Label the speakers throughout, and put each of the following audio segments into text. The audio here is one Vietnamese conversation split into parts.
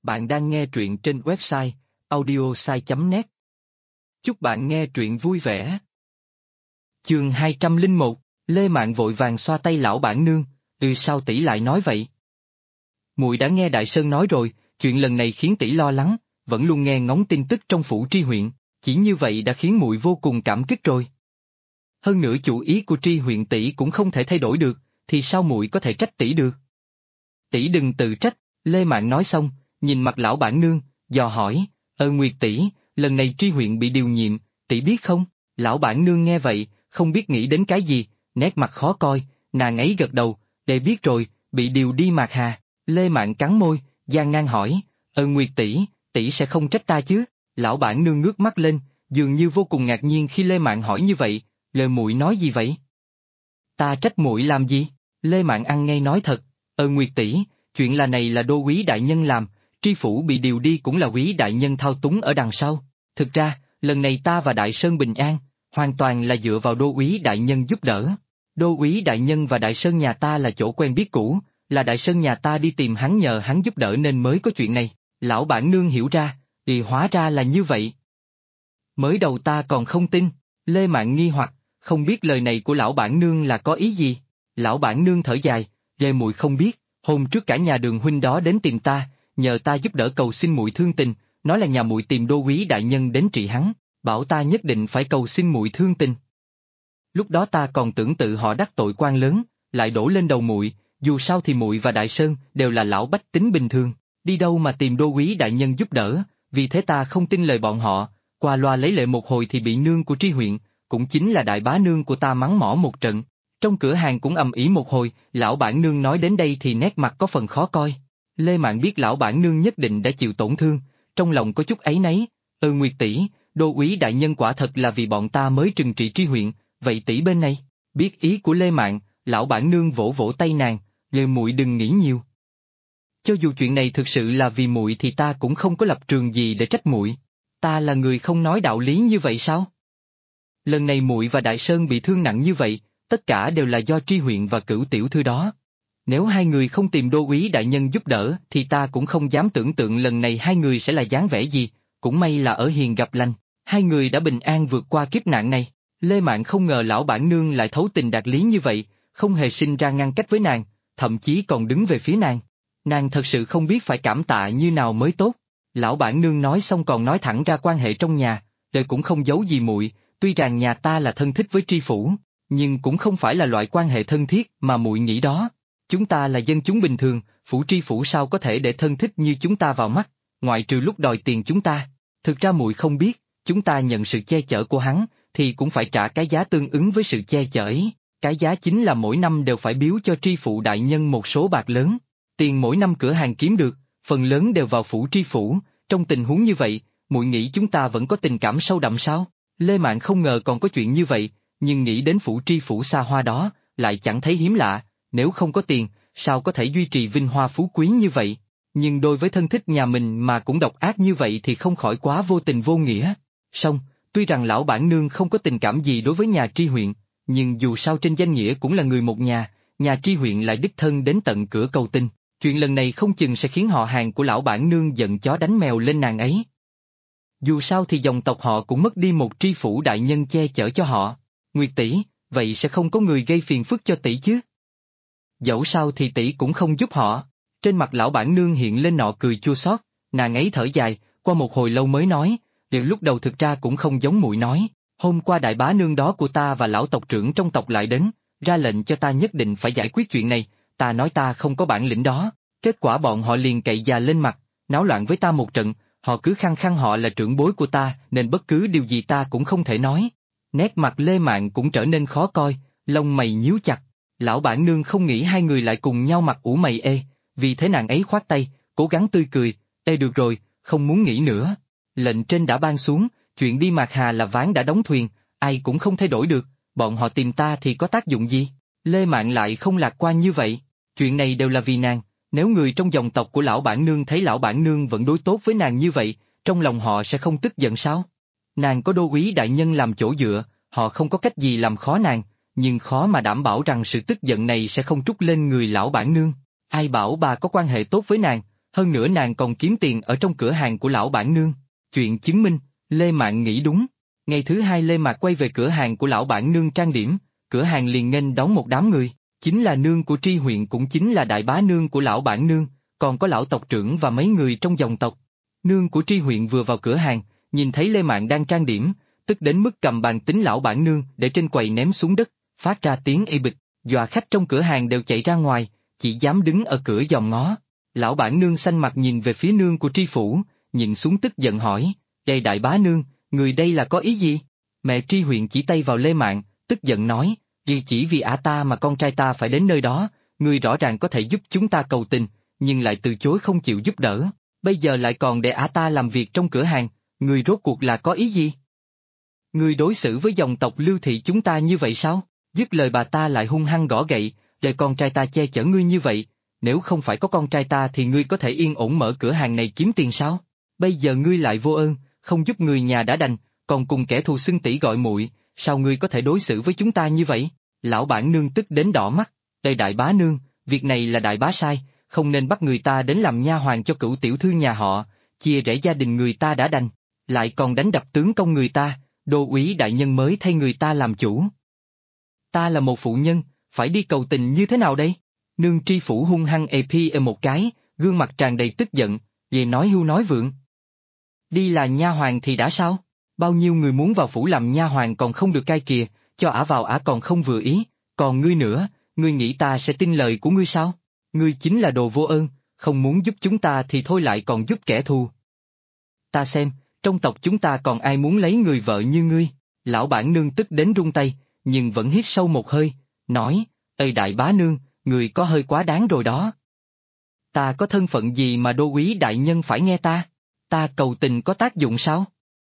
Speaker 1: Bạn đang nghe truyện trên website audiosai.net. Chúc bạn nghe truyện vui vẻ.
Speaker 2: Chương 201, Lê Mạn vội vàng xoa tay lão bản nương, sao tỷ lại nói vậy? Muội đã nghe Đại Sơn nói rồi, chuyện lần này khiến tỷ lo lắng, vẫn luôn nghe ngóng tin tức trong phủ tri huyện, chỉ như vậy đã khiến muội vô cùng cảm kích rồi. Hơn nữa chủ ý của tri huyện tỷ cũng không thể thay đổi được, thì sao muội có thể trách tỷ được? Tỷ đừng tự trách, Lê Mạn nói xong, nhìn mặt lão bản nương, dò hỏi, Nguyệt tỷ, lần này tri huyện bị điều nhiệm, tỷ biết không? Lão bản nương nghe vậy, không biết nghĩ đến cái gì, nét mặt khó coi, nàng ấy gật đầu, để biết rồi, bị điều đi Mạc Hà. Lê Mạn cắn môi, gian nan hỏi, Nguyệt tỷ sẽ không trách ta chứ? Lão bản nương ngước mắt lên, dường như vô cùng ngạc nhiên khi Lê Mạn hỏi như vậy, lời muội nói gì vậy? Ta trách muội làm gì? Lê Mạn ăn ngay nói thật, Nguyệt tỷ, chuyện này là đô úy đại nhân làm, tri phủ bị điều đi cũng là úy đại nhân thao túng ở đằng sau. Thực ra, lần này ta và Đại Sơn bình an, hoàn toàn là dựa vào đô úy đại nhân giúp đỡ. Đô úy đại nhân và Đại Sơn nhà ta là chỗ quen biết cũ, là Đại Sơn nhà ta đi tìm hắn nhờ hắn giúp đỡ nên mới có chuyện này. Lão bản nương hiểu ra, thì hóa ra là như vậy. Mới đầu ta còn không tin, Lê Mạn nghi hoặc, không biết lời này của lão bản nương là có ý gì. Lão bản nương thở dài, Lê muội không biết, hôm trước cả nhà Đường huynh đó đến tìm ta, nhờ ta giúp đỡ cầu xin muội thương tình, nói là nhà muội tìm đô úy đại nhân đến trị hắn, bảo ta nhất định phải cầu xin muội thương tình. Lúc đó ta còn tưởng tự họ đắc tội quan lớn, lại đổ lên đầu muội, dù sao thì muội và Đại Sơn đều là lão bách tính bình thường, đi đâu mà tìm đô úy đại nhân giúp đỡ, vì thế ta không tin lời bọn họ, qua loa lấy lệ một hồi thì bị nương của tri huyện, cũng chính là đại bá nương của ta mắng mỏ một trận. Trong cửa hàng cũng ầm ĩ một hồi, lão bản nương nói đến đây thì nét mặt có phần khó coi. Lê Mạn biết lão bản nương nhất định đã chịu tổn thương, trong lòng có chút áy náy, Nguyệt tỷ, đô úy đại nhân quả thật là vì bọn ta mới trừng trị tri huyện, vậy tỷ bên này, biết ý của Lê Mạn, lão bản nương vỗ vỗ tay nàng, Lê muội đừng nghĩ nhiều. Cho dù chuyện này thực sự là vì muội thì ta cũng không có lập trường gì để trách muội. Ta là người không nói đạo lý như vậy sao? Lần này muội và Đại Sơn bị thương nặng như vậy, tất cả đều là do tri huyện và Cửu tiểu thư đó. Nếu hai người không tìm đô úy đại nhân giúp đỡ thì ta cũng không dám tưởng tượng lần này hai người sẽ là dáng vẻ gì, cũng may là ở hiền gặp lành, hai người đã bình an vượt qua kiếp nạn này. Lê Mạn không ngờ lão bản nương lại thấu tình đạt lý như vậy, không hề sinh ra ngăn cách với nàng, thậm chí còn đứng về phía nàng. Nàng thật sự không biết phải cảm tạ như nào mới tốt. Lão bản nương nói xong còn nói thẳng ra quan hệ trong nhà, đời cũng không giấu gì muội, tuy rằng nhà ta là thân thích với tri phủ, nhưng cũng không phải là loại quan hệ thân thiết mà muội nghĩ đó. Chúng ta là dân chúng bình thường, phủ tri phủ sao có thể để thân thích như chúng ta vào mắt, ngoại trừ lúc đòi tiền chúng ta. Thực ra muội không biết, chúng ta nhận sự che chở của hắn, thì cũng phải trả cái giá tương ứng với sự che chở ấy. Cái giá chính là mỗi năm đều phải biếu cho tri phủ đại nhân một số bạc lớn. Tiền mỗi năm cửa hàng kiếm được, phần lớn đều vào phủ tri phủ. Trong tình huống như vậy, muội nghĩ chúng ta vẫn có tình cảm sâu đậm sao? Lê Mạn không ngờ còn có chuyện như vậy, nhưng nghĩ đến phủ tri phủ xa hoa đó, lại chẳng thấy hiếm lạ. Nếu không có tiền, sao có thể duy trì vinh hoa phú quý như vậy? Nhưng đối với thân thích nhà mình mà cũng độc ác như vậy thì không khỏi quá vô tình vô nghĩa. Song, tuy rằng lão bản nương không có tình cảm gì đối với nhà tri huyện, nhưng dù sao trên danh nghĩa cũng là người một nhà tri huyện lại đích thân đến tận cửa cầu tình. Chuyện lần này không chừng sẽ khiến họ hàng của lão bản nương giận chó đánh mèo lên nàng ấy. Dù sao thì dòng tộc họ cũng mất đi một tri phủ đại nhân che chở cho họ. Nguyệt tỷ, vậy sẽ không có người gây phiền phức cho tỷ chứ? Dẫu sao thì tỷ cũng không giúp họ. Trên mặt lão bản nương hiện lên nọ cười chua xót, nàng ấy thở dài, qua một hồi lâu mới nói, điều lúc đầu thực ra cũng không giống muội nói. Hôm qua đại bá nương đó của ta và lão tộc trưởng trong tộc lại đến, ra lệnh cho ta nhất định phải giải quyết chuyện này, ta nói ta không có bản lĩnh đó. Kết quả bọn họ liền cậy già lên mặt, náo loạn với ta một trận, họ cứ khăng khăng họ là trưởng bối của ta nên bất cứ điều gì ta cũng không thể nói. Nét mặt Lê Mạn cũng trở nên khó coi, lông mày nhíu chặt. Lão bản nương không nghĩ hai người lại cùng nhau mặt ủ mày ê, vì thế nàng ấy khoát tay, cố gắng tươi cười, được rồi, không muốn nghĩ nữa. Lệnh trên đã ban xuống, chuyện đi Mạc Hà là ván đã đóng thuyền, ai cũng không thay đổi được, bọn họ tìm ta thì có tác dụng gì? Lê Mạn lại không lạc quan như vậy, chuyện này đều là vì nàng, nếu người trong dòng tộc của lão bản nương thấy lão bản nương vẫn đối tốt với nàng như vậy, trong lòng họ sẽ không tức giận sao? Nàng có đô úy đại nhân làm chỗ dựa, họ không có cách gì làm khó nàng, nhưng khó mà đảm bảo rằng sự tức giận này sẽ không trút lên người lão bản nương. Ai bảo bà có quan hệ tốt với nàng, hơn nữa nàng còn kiếm tiền ở trong cửa hàng của lão bản nương. Chuyện chứng minh, Lê Mạn nghĩ đúng. Ngày thứ hai Lê Mạc quay về cửa hàng của lão bản nương trang điểm, cửa hàng liền nghênh đón một đám người, chính là nương của Tri huyện cũng chính là đại bá nương của lão bản nương, còn có lão tộc trưởng và mấy người trong dòng tộc. Nương của Tri huyện vừa vào cửa hàng, nhìn thấy Lê Mạn đang trang điểm, tức đến mức cầm bàn tính lão bản nương để trên quầy ném xuống đất, phát ra tiếng ê bịch, dọa khách trong cửa hàng đều chạy ra ngoài, chỉ dám đứng ở cửa dòm ngó. Lão bản nương xanh mặt nhìn về phía nương của Tri phủ, nhìn xuống tức giận hỏi, đây đại bá nương, người đây là có ý gì? Mẹ Tri huyện chỉ tay vào Lê Mạn, tức giận nói, vì chỉ vì ả ta mà con trai ta phải đến nơi đó, người rõ ràng có thể giúp chúng ta cầu tình, nhưng lại từ chối không chịu giúp đỡ, bây giờ lại còn để ả ta làm việc trong cửa hàng, người rốt cuộc là có ý gì? Người đối xử với dòng tộc Lưu Thị chúng ta như vậy sao? Dứt lời bà ta lại hung hăng gõ gậy, để con trai ta che chở ngươi như vậy, nếu không phải có con trai ta thì ngươi có thể yên ổn mở cửa hàng này kiếm tiền sao? Bây giờ ngươi lại vô ơn, không giúp người nhà đã đành, còn cùng kẻ thù xưng tỷ gọi muội, sao ngươi có thể đối xử với chúng ta như vậy? Lão bản nương tức đến đỏ mắt, đây đại bá nương, việc này là đại bá sai, không nên bắt người ta đến làm nha hoàn cho cửu tiểu thư nhà họ, chia rẽ gia đình người ta đã đành, lại còn đánh đập tướng công người ta, đô úy đại nhân mới thay người ta làm chủ. Ta là một phụ nhân, phải đi cầu tình như thế nào đây? Nương Tri phủ hung hăng một cái, gương mặt tràn đầy tức giận, về nói hưu nói vượng. Đi là nha hoàn thì đã sao? Bao nhiêu người muốn vào phủ làm nha hoàn còn không được cai kìa, cho ả vào ả còn không vừa ý, còn ngươi nữa, ngươi nghĩ ta sẽ tin lời của ngươi sao? Ngươi chính là đồ vô ơn, không muốn giúp chúng ta thì thôi lại còn giúp kẻ thù. Ta xem, trong tộc chúng ta còn ai muốn lấy người vợ như ngươi? Lão bản nương tức đến run tay, nhưng vẫn hít sâu một hơi, nói, ơi đại bá nương, người có hơi quá đáng rồi đó. Ta có thân phận gì mà đô úy đại nhân phải nghe ta? Ta cầu tình có tác dụng sao?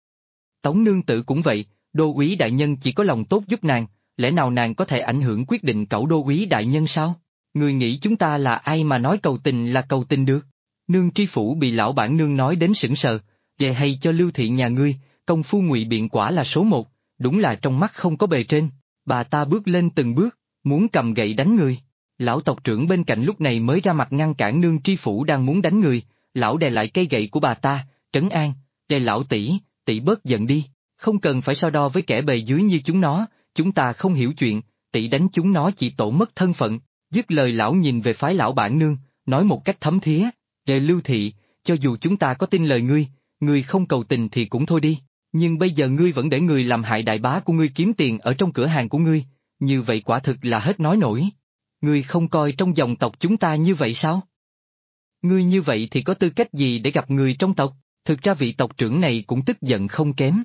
Speaker 2: Tống nương tử cũng vậy, đô úy đại nhân chỉ có lòng tốt giúp nàng, lẽ nào nàng có thể ảnh hưởng quyết định cẩu đô úy đại nhân sao? Người nghĩ chúng ta là ai mà nói cầu tình là cầu tình được? Nương Tri phủ bị lão bản nương nói đến sững sờ, về hay cho Lưu Thị nhà ngươi, công phu ngụy biện quả là số một, đúng là trong mắt không có bề trên. Bà ta bước lên từng bước, muốn cầm gậy đánh người. Lão tộc trưởng bên cạnh lúc này mới ra mặt ngăn cản nương Tri phủ đang muốn đánh người, lão đè lại cây gậy của bà ta, trấn an, đè lão tỷ bớt giận đi, không cần phải so đo với kẻ bề dưới như chúng nó, chúng ta không hiểu chuyện, tỷ đánh chúng nó chỉ tổn mất thân phận. Dứt lời lão nhìn về phái lão bản nương, nói một cách thấm thía, đề Lưu Thị, cho dù chúng ta có tin lời ngươi không cầu tình thì cũng thôi đi, nhưng bây giờ ngươi vẫn để người làm hại đại bá của ngươi kiếm tiền ở trong cửa hàng của ngươi, như vậy quả thực là hết nói nổi. Ngươi không coi trong dòng tộc chúng ta như vậy sao? Ngươi như vậy thì có tư cách gì để gặp người trong tộc? Thực ra vị tộc trưởng này cũng tức giận không kém.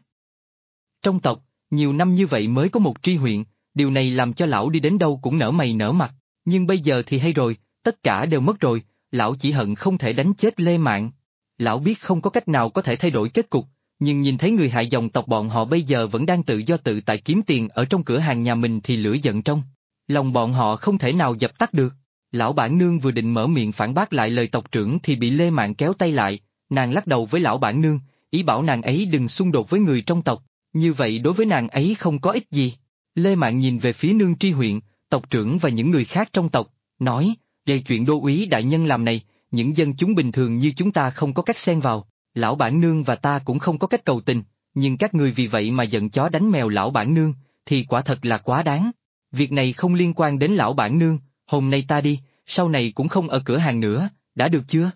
Speaker 2: Trong tộc, nhiều năm như vậy mới có một tri huyện, điều này làm cho lão đi đến đâu cũng nở mày nở mặt, nhưng bây giờ thì hay rồi, tất cả đều mất rồi, lão chỉ hận không thể đánh chết Lê Mạn. Lão biết không có cách nào có thể thay đổi kết cục, nhưng nhìn thấy người hại dòng tộc bọn họ bây giờ vẫn đang tự do tự tại kiếm tiền ở trong cửa hàng nhà mình thì lửa giận trong lòng bọn họ không thể nào dập tắt được. Lão bản nương vừa định mở miệng phản bác lại lời tộc trưởng thì bị Lê Mạn kéo tay lại, nàng lắc đầu với lão bản nương, ý bảo nàng ấy đừng xung đột với người trong tộc, như vậy đối với nàng ấy không có ích gì. Lê Mạn nhìn về phía nương Tri huyện, tộc trưởng và những người khác trong tộc, nói, về chuyện đô úy đại nhân làm này, những dân chúng bình thường như chúng ta không có cách xen vào, lão bản nương và ta cũng không có cách cầu tình, nhưng các người vì vậy mà giận chó đánh mèo lão bản nương, thì quả thật là quá đáng. Việc này không liên quan đến lão bản nương, hôm nay ta đi, sau này cũng không ở cửa hàng nữa, đã được chưa?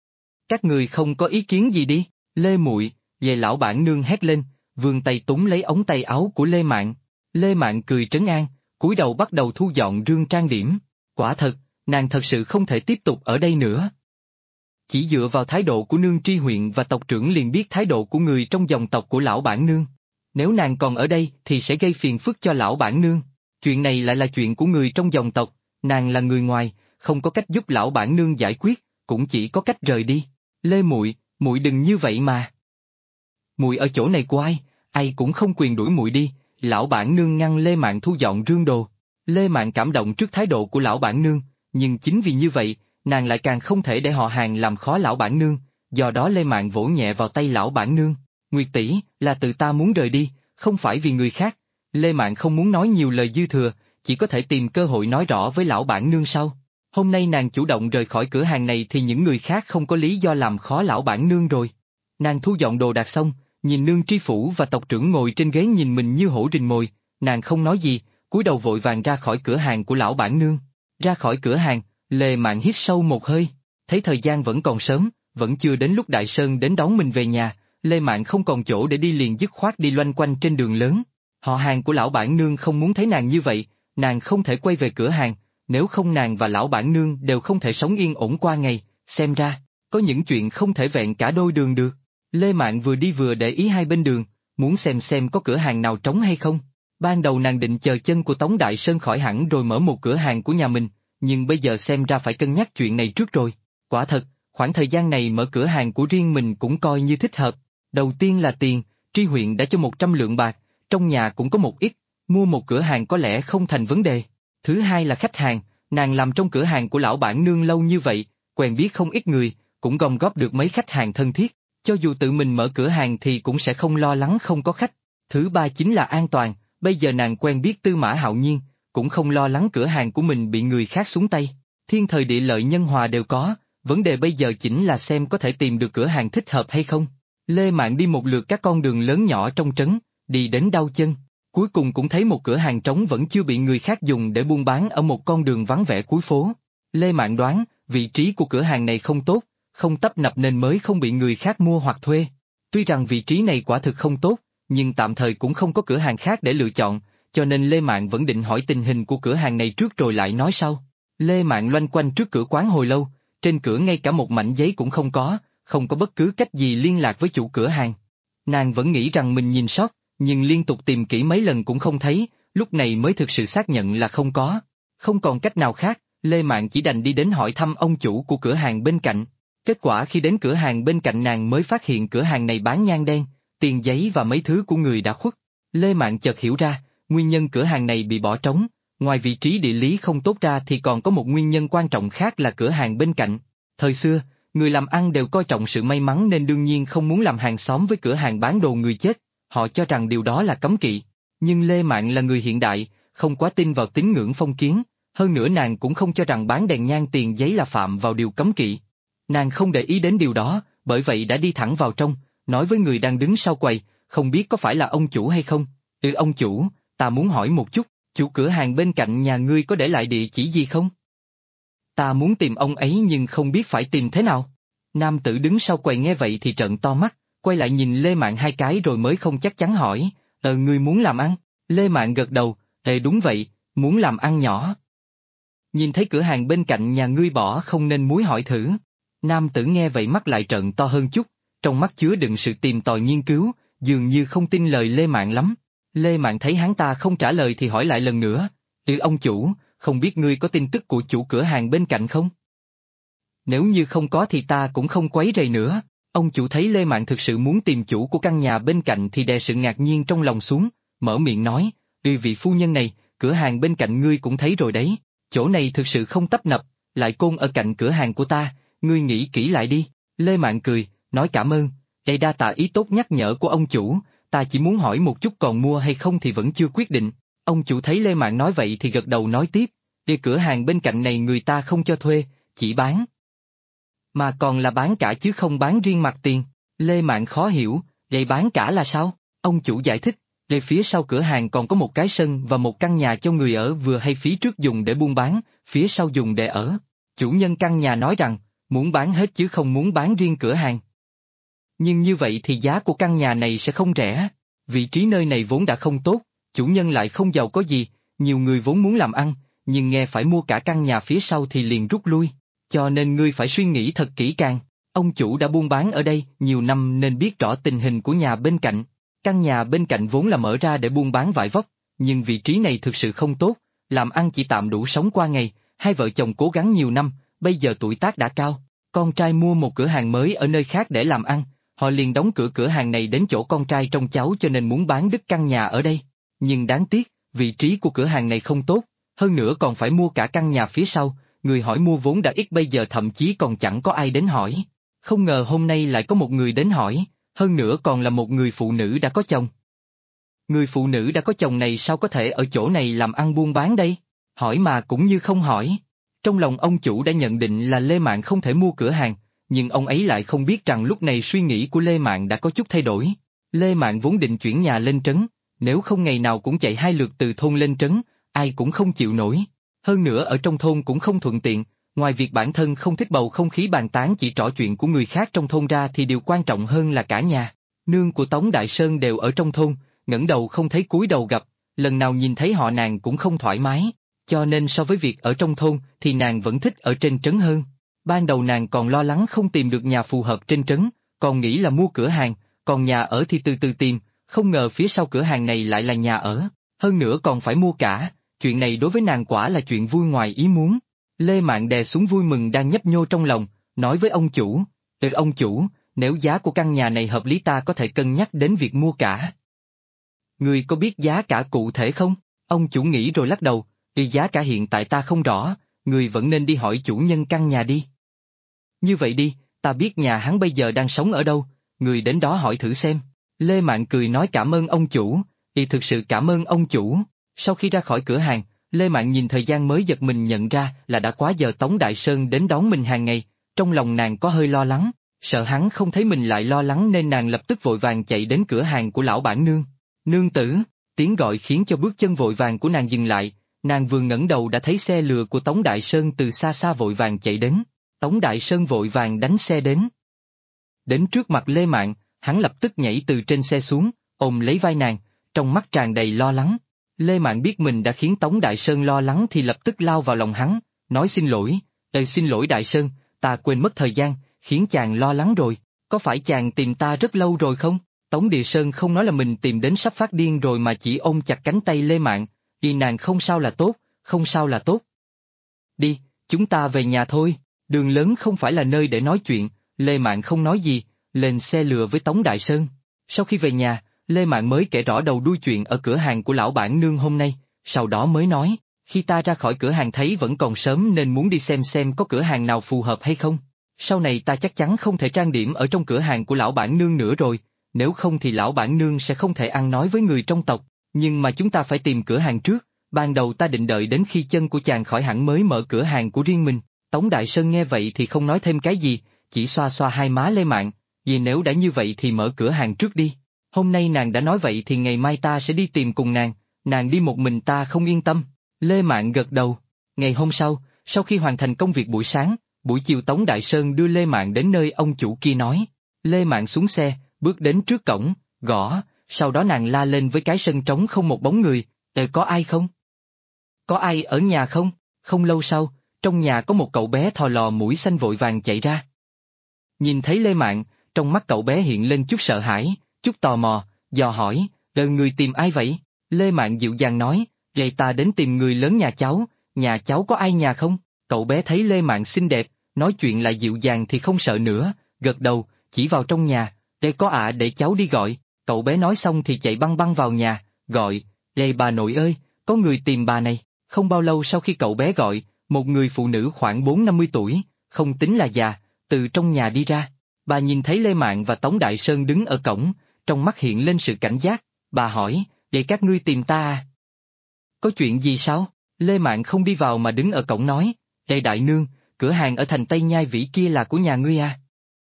Speaker 2: Các người không có ý kiến gì đi, Lê muội, về lão bản nương hét lên, vươn tay túm lấy ống tay áo của Lê Mạn. Lê Mạn cười trấn an, cúi đầu bắt đầu thu dọn rương trang điểm, quả thật, nàng thật sự không thể tiếp tục ở đây nữa. Chỉ dựa vào thái độ của nương Tri huyện và tộc trưởng liền biết thái độ của người trong dòng tộc của lão bản nương. Nếu nàng còn ở đây thì sẽ gây phiền phức cho lão bản nương. Chuyện này lại là chuyện của người trong dòng tộc, nàng là người ngoài, không có cách giúp lão bản nương giải quyết, cũng chỉ có cách rời đi. Lê muội, muội đừng như vậy mà. Muội ở chỗ này của ai cũng không quyền đuổi muội đi. Lão bản nương ngăn Lê Mạn thu dọn rương đồ. Lê Mạn cảm động trước thái độ của lão bản nương, nhưng chính vì như vậy, nàng lại càng không thể để họ Hàng làm khó lão bản nương, do đó Lê Mạn vỗ nhẹ vào tay lão bản nương. Nguyệt tỷ, là tự ta muốn rời đi, không phải vì người khác. Lê Mạn không muốn nói nhiều lời dư thừa, chỉ có thể tìm cơ hội nói rõ với lão bản nương sau. Hôm nay nàng chủ động rời khỏi cửa hàng này thì những người khác không có lý do làm khó lão bản nương rồi. Nàng thu dọn đồ đạc xong, nhìn nương tri phủ và tộc trưởng ngồi trên ghế nhìn mình như hổ rình mồi, nàng không nói gì, cúi đầu vội vàng ra khỏi cửa hàng của lão bản nương. Ra khỏi cửa hàng, Lê Mạn hít sâu một hơi, thấy thời gian vẫn còn sớm, vẫn chưa đến lúc Đại Sơn đến đón mình về nhà, Lê Mạn không còn chỗ để đi liền dứt khoát đi loanh quanh trên đường lớn. Họ hàng của lão bản nương không muốn thấy nàng như vậy, nàng không thể quay về cửa hàng, nếu không nàng và lão bản nương đều không thể sống yên ổn qua ngày, xem ra, có những chuyện không thể vẹn cả đôi đường được. Lê Mạn vừa đi vừa để ý hai bên đường, muốn xem có cửa hàng nào trống hay không. Ban đầu nàng định chờ chân của Tống Đại Sơn khỏi hẳn rồi mở một cửa hàng của nhà mình, nhưng bây giờ xem ra phải cân nhắc chuyện này trước rồi. Quả thật, khoảng thời gian này mở cửa hàng của riêng mình cũng coi như thích hợp. Đầu tiên là tiền, Tri huyện đã cho 100 lượng bạc, trong nhà cũng có một ít, mua một cửa hàng có lẽ không thành vấn đề. Thứ hai là khách hàng, nàng làm trong cửa hàng của lão bản nương lâu như vậy, quen biết không ít người, cũng gom góp được mấy khách hàng thân thiết, cho dù tự mình mở cửa hàng thì cũng sẽ không lo lắng không có khách. Thứ ba chính là an toàn, bây giờ nàng quen biết Tư Mã Hạo Nhiên, cũng không lo lắng cửa hàng của mình bị người khác xuống tay. Thiên thời địa lợi nhân hòa đều có, vấn đề bây giờ chính là xem có thể tìm được cửa hàng thích hợp hay không. Lê Mạn đi một lượt các con đường lớn nhỏ trong trấn, đi đến đau chân, cuối cùng cũng thấy một cửa hàng trống vẫn chưa bị người khác dùng để buôn bán ở một con đường vắng vẻ cuối phố. Lê Mạn đoán, vị trí của cửa hàng này không tốt, không tấp nập nên mới không bị người khác mua hoặc thuê. Tuy rằng vị trí này quả thực không tốt, nhưng tạm thời cũng không có cửa hàng khác để lựa chọn, cho nên Lê Mạn vẫn định hỏi tình hình của cửa hàng này trước rồi lại nói sau. Lê Mạn loanh quanh trước cửa quán hồi lâu, trên cửa ngay cả một mảnh giấy cũng không có bất cứ cách gì liên lạc với chủ cửa hàng. Nàng vẫn nghĩ rằng mình nhìn sót, nhưng liên tục tìm kỹ mấy lần cũng không thấy, lúc này mới thực sự xác nhận là không có. Không còn cách nào khác, Lê Mạn chỉ đành đi đến hỏi thăm ông chủ của cửa hàng bên cạnh. Kết quả khi đến cửa hàng bên cạnh nàng mới phát hiện cửa hàng này bán nhang đen, tiền giấy và mấy thứ của người đã khuất. Lê Mạn chợt hiểu ra, nguyên nhân cửa hàng này bị bỏ trống, ngoài vị trí địa lý không tốt ra thì còn có một nguyên nhân quan trọng khác là cửa hàng bên cạnh. Thời xưa, người làm ăn đều coi trọng sự may mắn nên đương nhiên không muốn làm hàng xóm với cửa hàng bán đồ người chết, họ cho rằng điều đó là cấm kỵ. Nhưng Lê Mạn là người hiện đại, không quá tin vào tín ngưỡng phong kiến, hơn nữa nàng cũng không cho rằng bán đèn nhang tiền giấy là phạm vào điều cấm kỵ. Nàng không để ý đến điều đó, bởi vậy đã đi thẳng vào trong, nói với người đang đứng sau quầy, không biết có phải là ông chủ hay không. Ông chủ, ta muốn hỏi một chút, chủ cửa hàng bên cạnh nhà ngươi có để lại địa chỉ gì không? Ta muốn tìm ông ấy nhưng không biết phải tìm thế nào. Nam tử đứng sau quầy nghe vậy thì trợn to mắt, quay lại nhìn Lê Mạn hai cái rồi mới không chắc chắn hỏi, ngươi muốn làm ăn? Lê Mạn gật đầu, đúng vậy, muốn làm ăn nhỏ. Nhìn thấy cửa hàng bên cạnh nhà ngươi bỏ không nên muối hỏi thử. Nam tử nghe vậy mắt lại trợn to hơn chút, trong mắt chứa đựng sự tìm tòi nghiên cứu, dường như không tin lời Lê Mạn lắm. Lê Mạn thấy hắn ta không trả lời thì hỏi lại lần nữa, ông chủ, không biết ngươi có tin tức của chủ cửa hàng bên cạnh không? Nếu như không có thì ta cũng không quấy rầy nữa. Ông chủ thấy Lê Mạn thực sự muốn tìm chủ của căn nhà bên cạnh thì đè sự ngạc nhiên trong lòng xuống, mở miệng nói, vị phu nhân này, cửa hàng bên cạnh ngươi cũng thấy rồi đấy, chỗ này thực sự không tấp nập, lại côn ở cạnh cửa hàng của ta, ngươi nghĩ kỹ lại đi. Lê Mạn cười, nói cảm ơn, đa tạ ý tốt nhắc nhở của ông chủ, ta chỉ muốn hỏi một chút còn mua hay không thì vẫn chưa quyết định. Ông chủ thấy Lê Mạn nói vậy thì gật đầu nói tiếp, cửa hàng bên cạnh này người ta không cho thuê, chỉ bán. Mà còn là bán cả chứ không bán riêng mặt tiền. Lê Mạn khó hiểu, vậy bán cả là sao? Ông chủ giải thích, phía sau cửa hàng còn có một cái sân và một căn nhà cho người ở vừa hay phía trước dùng để buôn bán, phía sau dùng để ở. Chủ nhân căn nhà nói rằng, muốn bán hết chứ không muốn bán riêng cửa hàng. Nhưng như vậy thì giá của căn nhà này sẽ không rẻ, vị trí nơi này vốn đã không tốt, chủ nhân lại không giàu có gì, nhiều người vốn muốn làm ăn, nhưng nghe phải mua cả căn nhà phía sau thì liền rút lui. Cho nên ngươi phải suy nghĩ thật kỹ càng, ông chủ đã buôn bán ở đây nhiều năm nên biết rõ tình hình của nhà bên cạnh. Căn nhà bên cạnh vốn là mở ra để buôn bán vải vóc, nhưng vị trí này thực sự không tốt, làm ăn chỉ tạm đủ sống qua ngày, hai vợ chồng cố gắng nhiều năm, bây giờ tuổi tác đã cao, con trai mua một cửa hàng mới ở nơi khác để làm ăn, họ liền đóng cửa hàng này đến chỗ con trai trông cháu cho nên muốn bán đứt căn nhà ở đây. Nhưng đáng tiếc, vị trí của cửa hàng này không tốt, hơn nữa còn phải mua cả căn nhà phía sau. Người hỏi mua vốn đã ít bây giờ thậm chí còn chẳng có ai đến hỏi. Không ngờ hôm nay lại có một người đến hỏi, hơn nữa còn là một người phụ nữ đã có chồng. Người phụ nữ đã có chồng này sao có thể ở chỗ này làm ăn buôn bán đây? Hỏi mà cũng như không hỏi. Trong Trong lòng ông chủ đã nhận định là Lê Mạn không thể mua cửa hàng, nhưng ông ấy lại không biết rằng lúc này suy nghĩ của Lê Mạn đã có chút thay đổi. Lê Mạn vốn định chuyển nhà lên trấn, nếu không ngày nào cũng chạy 2 lượt từ thôn lên trấn, ai cũng không chịu nổi. Hơn nữa ở trong thôn cũng không thuận tiện, ngoài việc bản thân không thích bầu không khí bàn tán chỉ trò chuyện của người khác trong thôn ra thì điều quan trọng hơn là cả nhà. Nương của Tống Đại Sơn đều ở trong thôn, ngẩng đầu không thấy cúi đầu gặp, lần nào nhìn thấy họ nàng cũng không thoải mái, cho nên so với việc ở trong thôn thì nàng vẫn thích ở trên trấn hơn. Ban đầu nàng còn lo lắng không tìm được nhà phù hợp trên trấn, còn nghĩ là mua cửa hàng, còn nhà ở thì từ từ tìm, không ngờ phía sau cửa hàng này lại là nhà ở, hơn nữa còn phải mua cả, chuyện này đối với nàng quả là chuyện vui ngoài ý muốn. Lê Mạn đè xuống vui mừng đang nhấp nhô trong lòng, nói với ông chủ, ông chủ, nếu giá của căn nhà này hợp lý ta có thể cân nhắc đến việc mua cả. Người có biết giá cả cụ thể không? Ông chủ nghĩ rồi lắc đầu, giá cả hiện tại ta không rõ, người vẫn nên đi hỏi chủ nhân căn nhà đi. Như vậy đi, ta biết nhà hắn bây giờ đang sống ở đâu, người đến đó hỏi thử xem. Lê Mạn cười nói cảm ơn ông chủ, thực sự cảm ơn ông chủ. Sau khi ra khỏi cửa hàng, Lê Mạn nhìn thời gian mới giật mình nhận ra là đã quá giờ Tống Đại Sơn đến đón mình hàng ngày, trong lòng nàng có hơi lo lắng, sợ hắn không thấy mình lại lo lắng nên nàng lập tức vội vàng chạy đến cửa hàng của lão bản nương. Nương tử, tiếng gọi khiến cho bước chân vội vàng của nàng dừng lại, nàng vừa ngẩng đầu đã thấy xe lừa của Tống Đại Sơn từ xa xa vội vàng chạy đến, Tống Đại Sơn vội vàng đánh xe đến. Đến trước mặt Lê Mạn, hắn lập tức nhảy từ trên xe xuống, ôm lấy vai nàng, trong mắt tràn đầy lo lắng. Lê Mạn biết mình đã khiến Tống Đại Sơn lo lắng thì lập tức lao vào lòng hắn, nói xin lỗi, xin lỗi Đại Sơn, ta quên mất thời gian, khiến chàng lo lắng rồi, có phải chàng tìm ta rất lâu rồi không? Tống Địa Sơn không nói là mình tìm đến sắp phát điên rồi mà chỉ ôm chặt cánh tay Lê Mạn, vì nàng không sao là tốt, không sao là tốt. Đi, chúng ta về nhà thôi, đường lớn không phải là nơi để nói chuyện, Lê Mạn không nói gì, lên xe lừa với Tống Đại Sơn. Sau khi về nhà, Lê Mạn mới kể rõ đầu đuôi chuyện ở cửa hàng của lão bản nương hôm nay, sau đó mới nói, khi ta ra khỏi cửa hàng thấy vẫn còn sớm nên muốn đi xem có cửa hàng nào phù hợp hay không. Sau này ta chắc chắn không thể trang điểm ở trong cửa hàng của lão bản nương nữa rồi, nếu không thì lão bản nương sẽ không thể ăn nói với người trong tộc, nhưng mà chúng ta phải tìm cửa hàng trước, ban đầu ta định đợi đến khi chân của chàng khỏi hẳn mới mở cửa hàng của riêng mình. Tống Đại Sơn nghe vậy thì không nói thêm cái gì, chỉ xoa xoa hai má Lê Mạn, vì nếu đã như vậy thì mở cửa hàng trước đi. Hôm nay nàng đã nói vậy thì ngày mai ta sẽ đi tìm cùng nàng đi một mình ta không yên tâm. Lê Mạn gật đầu. Ngày hôm sau khi hoàn thành công việc buổi sáng, buổi chiều Tống Đại Sơn đưa Lê Mạn đến nơi ông chủ kia nói. Lê Mạn xuống xe, bước đến trước cổng, gõ, sau đó nàng la lên với cái sân trống không một bóng người, có ai không? Có ai ở nhà không? Không lâu sau, trong nhà có một cậu bé thò lò mũi xanh vội vàng chạy ra. Nhìn thấy Lê Mạn, trong mắt cậu bé hiện lên chút sợ hãi, chút tò mò, dò hỏi, người tìm ai vậy? Lê Mạn dịu dàng nói, vậy ta đến tìm người lớn nhà cháu có ai nhà không? Cậu bé thấy Lê Mạn xinh đẹp, nói chuyện lại dịu dàng thì không sợ nữa, gật đầu, chỉ vào trong nhà, có ạ để cháu đi gọi. Cậu bé nói xong thì chạy băng băng vào nhà, gọi, bà nội ơi, có người tìm bà này. Không bao lâu sau khi cậu bé gọi, một người phụ nữ khoảng 40-50 tuổi, không tính là già, từ trong nhà đi ra. Bà nhìn thấy Lê Mạn và Tống Đại Sơn đứng ở cổng, trong mắt hiện lên sự cảnh giác, bà hỏi, các ngươi tìm ta à? Có chuyện gì sao? Lê Mạn không đi vào mà đứng ở cổng nói, đại nương, cửa hàng ở thành Tây Nhai Vĩ kia là của nhà ngươi à?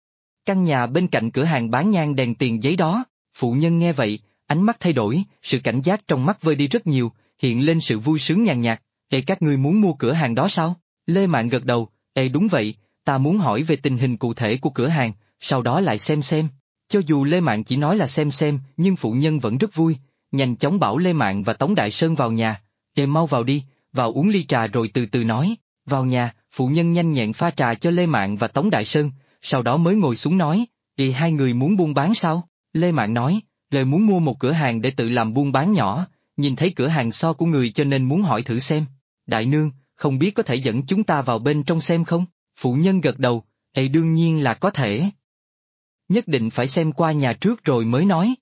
Speaker 2: Căn nhà bên cạnh cửa hàng bán nhang đèn tiền giấy đó. Phụ nhân nghe vậy, ánh mắt thay đổi, sự cảnh giác trong mắt vơi đi rất nhiều, hiện lên sự vui sướng nhàn nhạt, các ngươi muốn mua cửa hàng đó sao? Lê Mạn gật đầu, đúng vậy, ta muốn hỏi về tình hình cụ thể của cửa hàng, sau đó lại xem. Cho dù Lê Mạn chỉ nói là xem, nhưng phụ nhân vẫn rất vui, nhanh chóng bảo Lê Mạn và Tống Đại Sơn vào nhà, mau vào đi, vào uống ly trà rồi từ từ nói. Vào nhà, phụ nhân nhanh nhẹn pha trà cho Lê Mạn và Tống Đại Sơn, sau đó mới ngồi xuống nói, hai người muốn buôn bán sao? Lê Mạn nói, muốn mua một cửa hàng để tự làm buôn bán nhỏ, nhìn thấy cửa hàng so của người cho nên muốn hỏi thử xem. Đại nương, không biết có thể dẫn chúng ta vào bên trong xem không? Phụ nhân gật đầu, đương nhiên là có thể. Nhất định phải xem qua nhà trước rồi mới nói.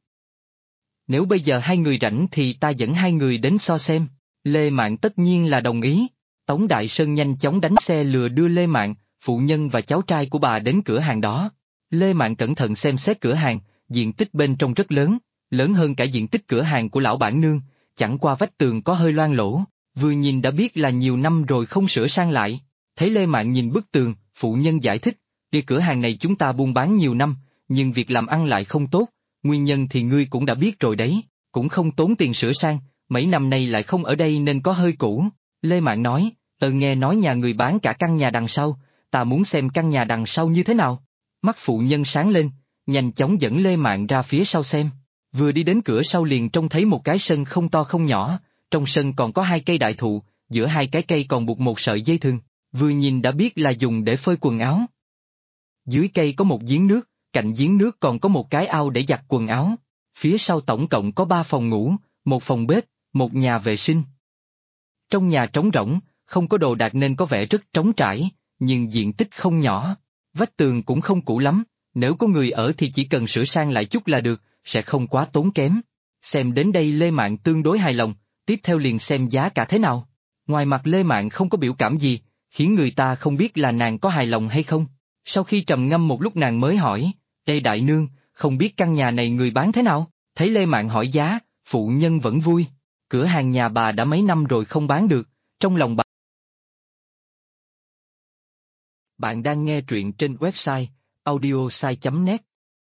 Speaker 2: Nếu bây giờ hai người rảnh thì ta dẫn hai người đến so xem. Lê Mạn tất nhiên là đồng ý. Tống Đại Sơn nhanh chóng đánh xe lừa đưa Lê Mạn, phụ nhân và cháu trai của bà đến cửa hàng đó. Lê Mạn cẩn thận xem xét cửa hàng, diện tích bên trong rất lớn, lớn hơn cả diện tích cửa hàng của lão bản nương, chẳng qua vách tường có hơi loang lỗ, vừa nhìn đã biết là nhiều năm rồi không sửa sang lại. Thấy Lê Mạn nhìn bức tường, phụ nhân giải thích, đi cửa hàng này chúng ta buôn bán nhiều năm, nhưng việc làm ăn lại không tốt, nguyên nhân thì ngươi cũng đã biết rồi đấy, cũng không tốn tiền sửa sang, mấy năm nay lại không ở đây nên có hơi cũ. Lê Mạn nói, nghe nói nhà người bán cả căn nhà đằng sau, ta muốn xem căn nhà đằng sau như thế nào. Mắt phụ nhân sáng lên, nhanh chóng dẫn Lê Mạn ra phía sau xem. Vừa đi đến cửa sau liền trông thấy một cái sân không to không nhỏ, trong sân còn có 2 cây đại thụ, giữa 2 cái cây còn buộc một sợi dây thừng, vừa nhìn đã biết là dùng để phơi quần áo. Dưới cây có một giếng nước, cạnh giếng nước còn có một cái ao để giặt quần áo. Phía sau tổng cộng có 3 phòng ngủ, 1 phòng bếp, 1 nhà vệ sinh. Trong nhà trống rỗng, không có đồ đạc nên có vẻ rất trống trải, nhưng diện tích không nhỏ. Vách tường cũng không cũ lắm, nếu có người ở thì chỉ cần sửa sang lại chút là được, sẽ không quá tốn kém. Xem đến đây Lê Mạn tương đối hài lòng, tiếp theo liền xem giá cả thế nào. Ngoài mặt Lê Mạn không có biểu cảm gì, khiến người ta không biết là nàng có hài lòng hay không. Sau khi trầm ngâm một lúc nàng mới hỏi, Ê đại nương, không biết căn nhà này người bán thế nào? Thấy Lê Mạn hỏi giá, phụ nhân vẫn vui. Cửa hàng nhà bà đã mấy năm rồi không bán được, trong lòng bà.
Speaker 1: Bạn đang nghe truyện trên website audiosai.net.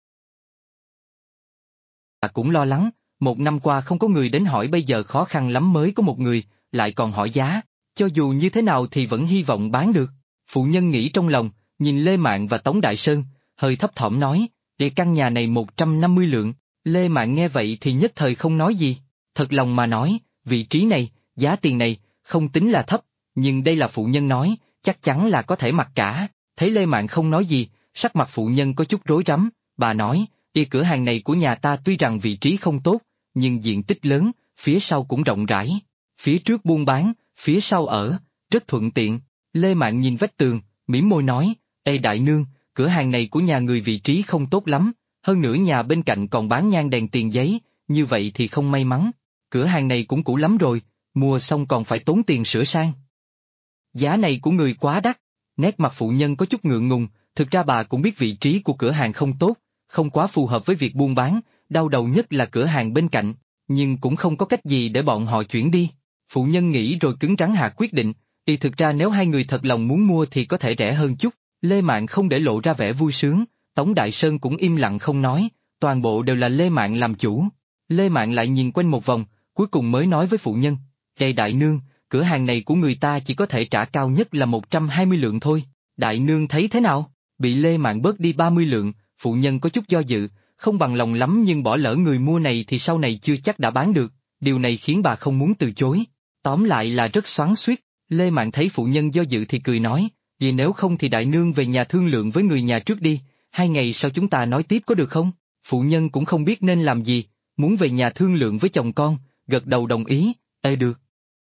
Speaker 2: Bà cũng lo lắng, 1 năm qua không có người đến hỏi bây giờ khó khăn lắm mới có một người, lại còn hỏi giá, cho dù như thế nào thì vẫn hy vọng bán được. Phụ nhân nghĩ trong lòng, nhìn Lê Mạn và Tống Đại Sơn, hơi thấp thỏm nói, để căn nhà này 150 lượng. Lê Mạn nghe vậy thì nhất thời không nói gì, thật lòng mà nói, vị trí này, giá tiền này, không tính là thấp, nhưng đây là phụ nhân nói, chắc chắn là có thể mặc cả. Thấy Lê Mạn không nói gì, sắc mặt phụ nhân có chút rối rắm, bà nói, đi cửa hàng này của nhà ta tuy rằng vị trí không tốt, nhưng diện tích lớn, phía sau cũng rộng rãi, phía trước buôn bán, phía sau ở, rất thuận tiện. Lê Mạn nhìn vách tường, mỉm môi nói, Ê đại nương, cửa hàng này của nhà người vị trí không tốt lắm, hơn nữa nhà bên cạnh còn bán nhang đèn tiền giấy, như vậy thì không may mắn. Cửa hàng này cũng cũ lắm rồi, mua xong còn phải tốn tiền sửa sang. Giá này của người quá đắt. Nét mặt phụ nhân có chút ngượng ngùng, thực ra bà cũng biết vị trí của cửa hàng không tốt, không quá phù hợp với việc buôn bán, đau đầu nhất là cửa hàng bên cạnh, nhưng cũng không có cách gì để bọn họ chuyển đi. Phụ nhân nghĩ rồi cứng rắn hạ quyết định, thực ra nếu 2 người thật lòng muốn mua thì có thể rẻ hơn chút. Lê Mạn không để lộ ra vẻ vui sướng, Tống Đại Sơn cũng im lặng không nói, toàn bộ đều là Lê Mạn làm chủ. Lê Mạn lại nhìn quanh một vòng, cuối cùng mới nói với phụ nhân, Ê đại nương, cửa hàng này của người ta chỉ có thể trả cao nhất là 120 lượng thôi, đại nương thấy thế nào? Bị Lê Mạn bớt đi 30 lượng, phụ nhân có chút do dự, không bằng lòng lắm nhưng bỏ lỡ người mua này thì sau này chưa chắc đã bán được, điều này khiến bà không muốn từ chối. Tóm lại là rất xoắn xuýt. Lê Mạn thấy phụ nhân do dự thì cười nói, vì nếu không thì đại nương về nhà thương lượng với người nhà trước đi, 2 ngày sau chúng ta nói tiếp có được không? Phụ nhân cũng không biết nên làm gì, muốn về nhà thương lượng với chồng con, gật đầu đồng ý, được.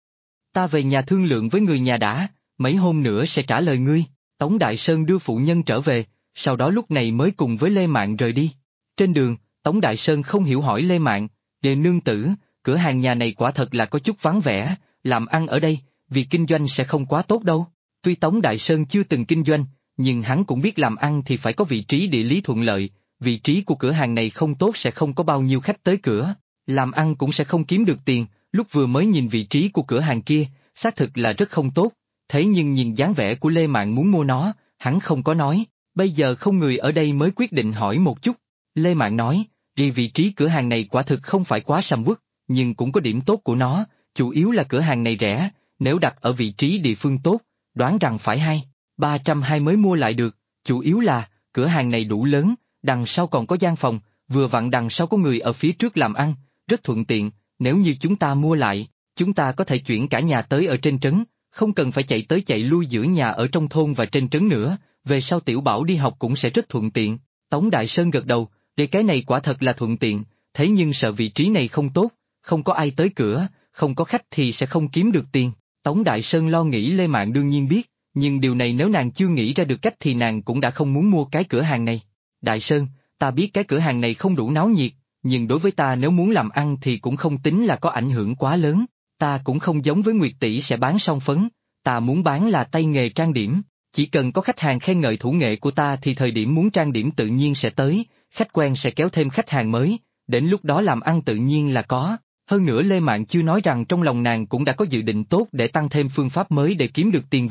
Speaker 2: Ta về nhà thương lượng với người nhà đã, mấy hôm nữa sẽ trả lời ngươi. Tống Đại Sơn đưa phụ nhân trở về, sau đó lúc này mới cùng với Lê Mạn rời đi. Trên đường, Tống Đại Sơn không hiểu hỏi Lê Mạn, Đề nương tử, cửa hàng nhà này quả thật là có chút vắng vẻ, làm ăn ở đây, việc kinh doanh sẽ không quá tốt đâu. Tuy Tống Đại Sơn chưa từng kinh doanh, nhưng hắn cũng biết làm ăn thì phải có vị trí địa lý thuận lợi, vị trí của cửa hàng này không tốt sẽ không có bao nhiêu khách tới cửa, làm ăn cũng sẽ không kiếm được tiền. Lúc vừa mới nhìn vị trí của cửa hàng kia, xác thực là rất không tốt, thế nhưng nhìn dáng vẻ của Lê Mạn muốn mua nó, hắn không có nói, bây giờ không người ở đây mới quyết định hỏi một chút. Lê Mạn nói, vì vị trí cửa hàng này quả thực không phải quá sầm uất, nhưng cũng có điểm tốt của nó, chủ yếu là cửa hàng này rẻ, nếu đặt ở vị trí địa phương tốt, đoán rằng phải 200-320 mới mua lại được, chủ yếu là, cửa hàng này đủ lớn, đằng sau còn có gian phòng, vừa vặn đằng sau có người ở phía trước làm ăn, rất thuận tiện, nếu như chúng ta mua lại, chúng ta có thể chuyển cả nhà tới ở trên trấn, không cần phải chạy tới chạy lui giữa nhà ở trong thôn và trên trấn nữa, về sau Tiểu Bảo đi học cũng sẽ rất thuận tiện. Tống Đại Sơn gật đầu, để cái này quả thật là thuận tiện, thế nhưng sợ vị trí này không tốt, không có ai tới cửa, không có khách thì sẽ không kiếm được tiền. Tống Đại Sơn lo nghĩ Lê Mạn đương nhiên biết, nhưng điều này nếu nàng chưa nghĩ ra được cách thì nàng cũng đã không muốn mua cái cửa hàng này. Đại Sơn, ta biết cái cửa hàng này không đủ náo nhiệt, nhưng đối với ta nếu muốn làm ăn thì cũng không tính là có ảnh hưởng quá lớn, ta cũng không giống với Nguyệt tỷ sẽ bán son phấn, ta muốn bán là tay nghề trang điểm, chỉ cần có khách hàng khen ngợi thủ nghệ của ta thì thời điểm muốn trang điểm tự nhiên sẽ tới, khách quen sẽ kéo thêm khách hàng mới, đến lúc đó làm ăn tự nhiên là có. Hơn nữa Lê Mạn chưa nói rằng trong lòng nàng cũng đã có dự định tốt để tăng thêm phương pháp mới để kiếm được tiền về,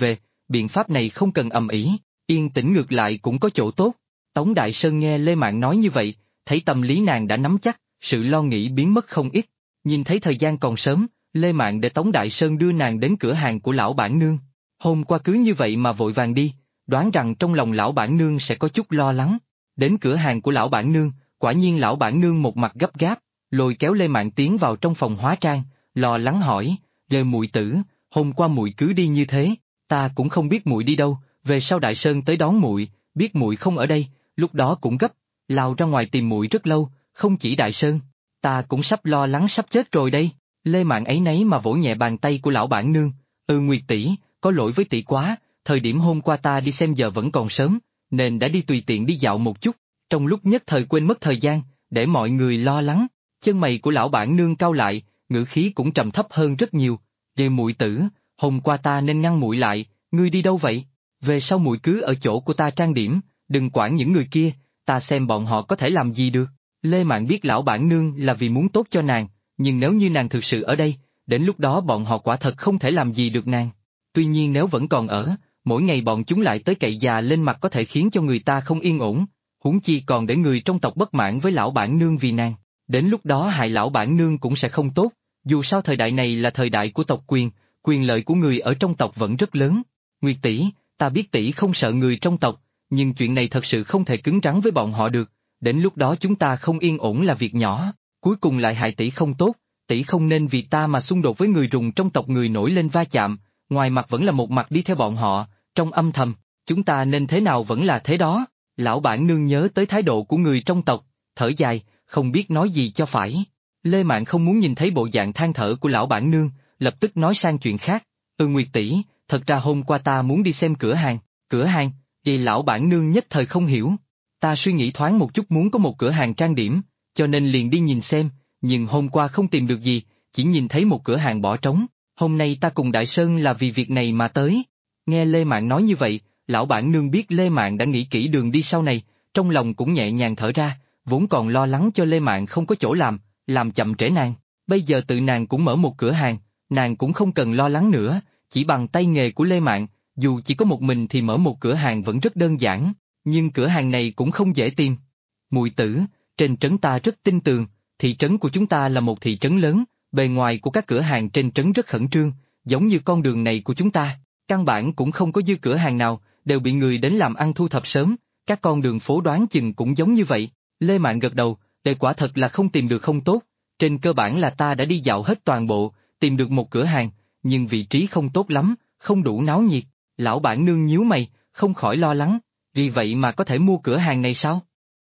Speaker 2: biện pháp này không cần ầm ĩ, yên tĩnh ngược lại cũng có chỗ tốt. Tống Đại Sơn nghe Lê Mạn nói như vậy, thấy tâm lý nàng đã nắm chắc, sự lo nghĩ biến mất không ít. Nhìn thấy thời gian còn sớm, Lê Mạn để Tống Đại Sơn đưa nàng đến cửa hàng của lão bản nương. Hôm qua cứ như vậy mà vội vàng đi, đoán rằng trong lòng lão bản nương sẽ có chút lo lắng. Đến cửa hàng của lão bản nương, quả nhiên lão bản nương một mặt gấp gáp, lôi kéo Lê Mạn tiến vào trong phòng hóa trang, lo lắng hỏi, "Lê muội tử, hôm qua muội cứ đi như thế, ta cũng không biết muội đi đâu, về sau Đại Sơn tới đón muội, biết muội không ở đây, lúc đó cũng gấp, lao ra ngoài tìm muội rất lâu, không chỉ Đại Sơn, ta cũng sắp lo lắng sắp chết rồi đây." Lê Mạn ấy nấy mà vỗ nhẹ bàn tay của lão bản nương, Nguyệt tỷ, có lỗi với tỷ quá, thời điểm hôm qua ta đi xem giờ vẫn còn sớm, nên đã đi tùy tiện đi dạo một chút, trong lúc nhất thời quên mất thời gian, để mọi người lo lắng." Chân mày của lão bản nương cau lại, ngữ khí cũng trầm thấp hơn rất nhiều, "Lê muội tử, hôm qua ta nên ngăn muội lại, ngươi đi đâu vậy? Về sau muội cứ ở chỗ của ta trang điểm, đừng quản những người kia, ta xem bọn họ có thể làm gì được." Lê Mạn biết lão bản nương là vì muốn tốt cho nàng, nhưng nếu như nàng thực sự ở đây, đến lúc đó bọn họ quả thật không thể làm gì được nàng. Tuy nhiên nếu vẫn còn ở, mỗi ngày bọn chúng lại tới cậy già lên mặt có thể khiến cho người ta không yên ổn, huống chi còn để người trong tộc bất mãn với lão bản nương vì nàng. Đến lúc đó hại lão bản nương cũng sẽ không tốt, dù sao thời đại này là thời đại của tộc quyền lợi của người ở trong tộc vẫn rất lớn. Nguyệt tỷ, ta biết tỷ không sợ người trong tộc, nhưng chuyện này thật sự không thể cứng rắn với bọn họ được, đến lúc đó chúng ta không yên ổn là việc nhỏ, cuối cùng lại hại tỷ không tốt, tỷ không nên vì ta mà xung đột với người rùng trong tộc người nổi lên va chạm, ngoài mặt vẫn là một mặt đi theo bọn họ, trong âm thầm, chúng ta nên thế nào vẫn là thế đó. Lão bản nương nhớ tới thái độ của người trong tộc, thở dài, không biết nói gì cho phải. Lê Mạn không muốn nhìn thấy bộ dạng than thở của lão bản nương, lập tức nói sang chuyện khác, Nguyệt tỷ, thật ra hôm qua ta muốn đi xem cửa hàng, vì lão bản nương nhất thời không hiểu. Ta suy nghĩ thoáng một chút muốn có một cửa hàng trang điểm, cho nên liền đi nhìn xem, nhưng hôm qua không tìm được gì, chỉ nhìn thấy một cửa hàng bỏ trống, hôm nay ta cùng Đại Sơn là vì việc này mà tới. Nghe Lê Mạn nói như vậy, lão bản nương biết Lê Mạn đã nghĩ kỹ đường đi sau này, trong lòng cũng nhẹ nhàng thở ra, vốn còn lo lắng cho Lê Mạn không có chỗ làm chậm trễ nàng, bây giờ tự nàng cũng mở một cửa hàng, nàng cũng không cần lo lắng nữa, chỉ bằng tay nghề của Lê Mạn, dù chỉ có một mình thì mở một cửa hàng vẫn rất đơn giản, nhưng cửa hàng này cũng không dễ tìm. Muội tử, trên trấn ta rất tin tường, thị trấn của chúng ta là một thị trấn lớn, bề ngoài của các cửa hàng trên trấn rất khẩn trương, giống như con đường này của chúng ta, căn bản cũng không có dư cửa hàng nào, đều bị người đến làm ăn thu thập sớm, các con đường phố đoán chừng cũng giống như vậy. Lê Mạn gật đầu, để quả thật là không tìm được không tốt, trên cơ bản là ta đã đi dạo hết toàn bộ, tìm được một cửa hàng, nhưng vị trí không tốt lắm, không đủ náo nhiệt. Lão bản nương nhíu mày, không khỏi lo lắng, vì vậy mà có thể mua cửa hàng này sao?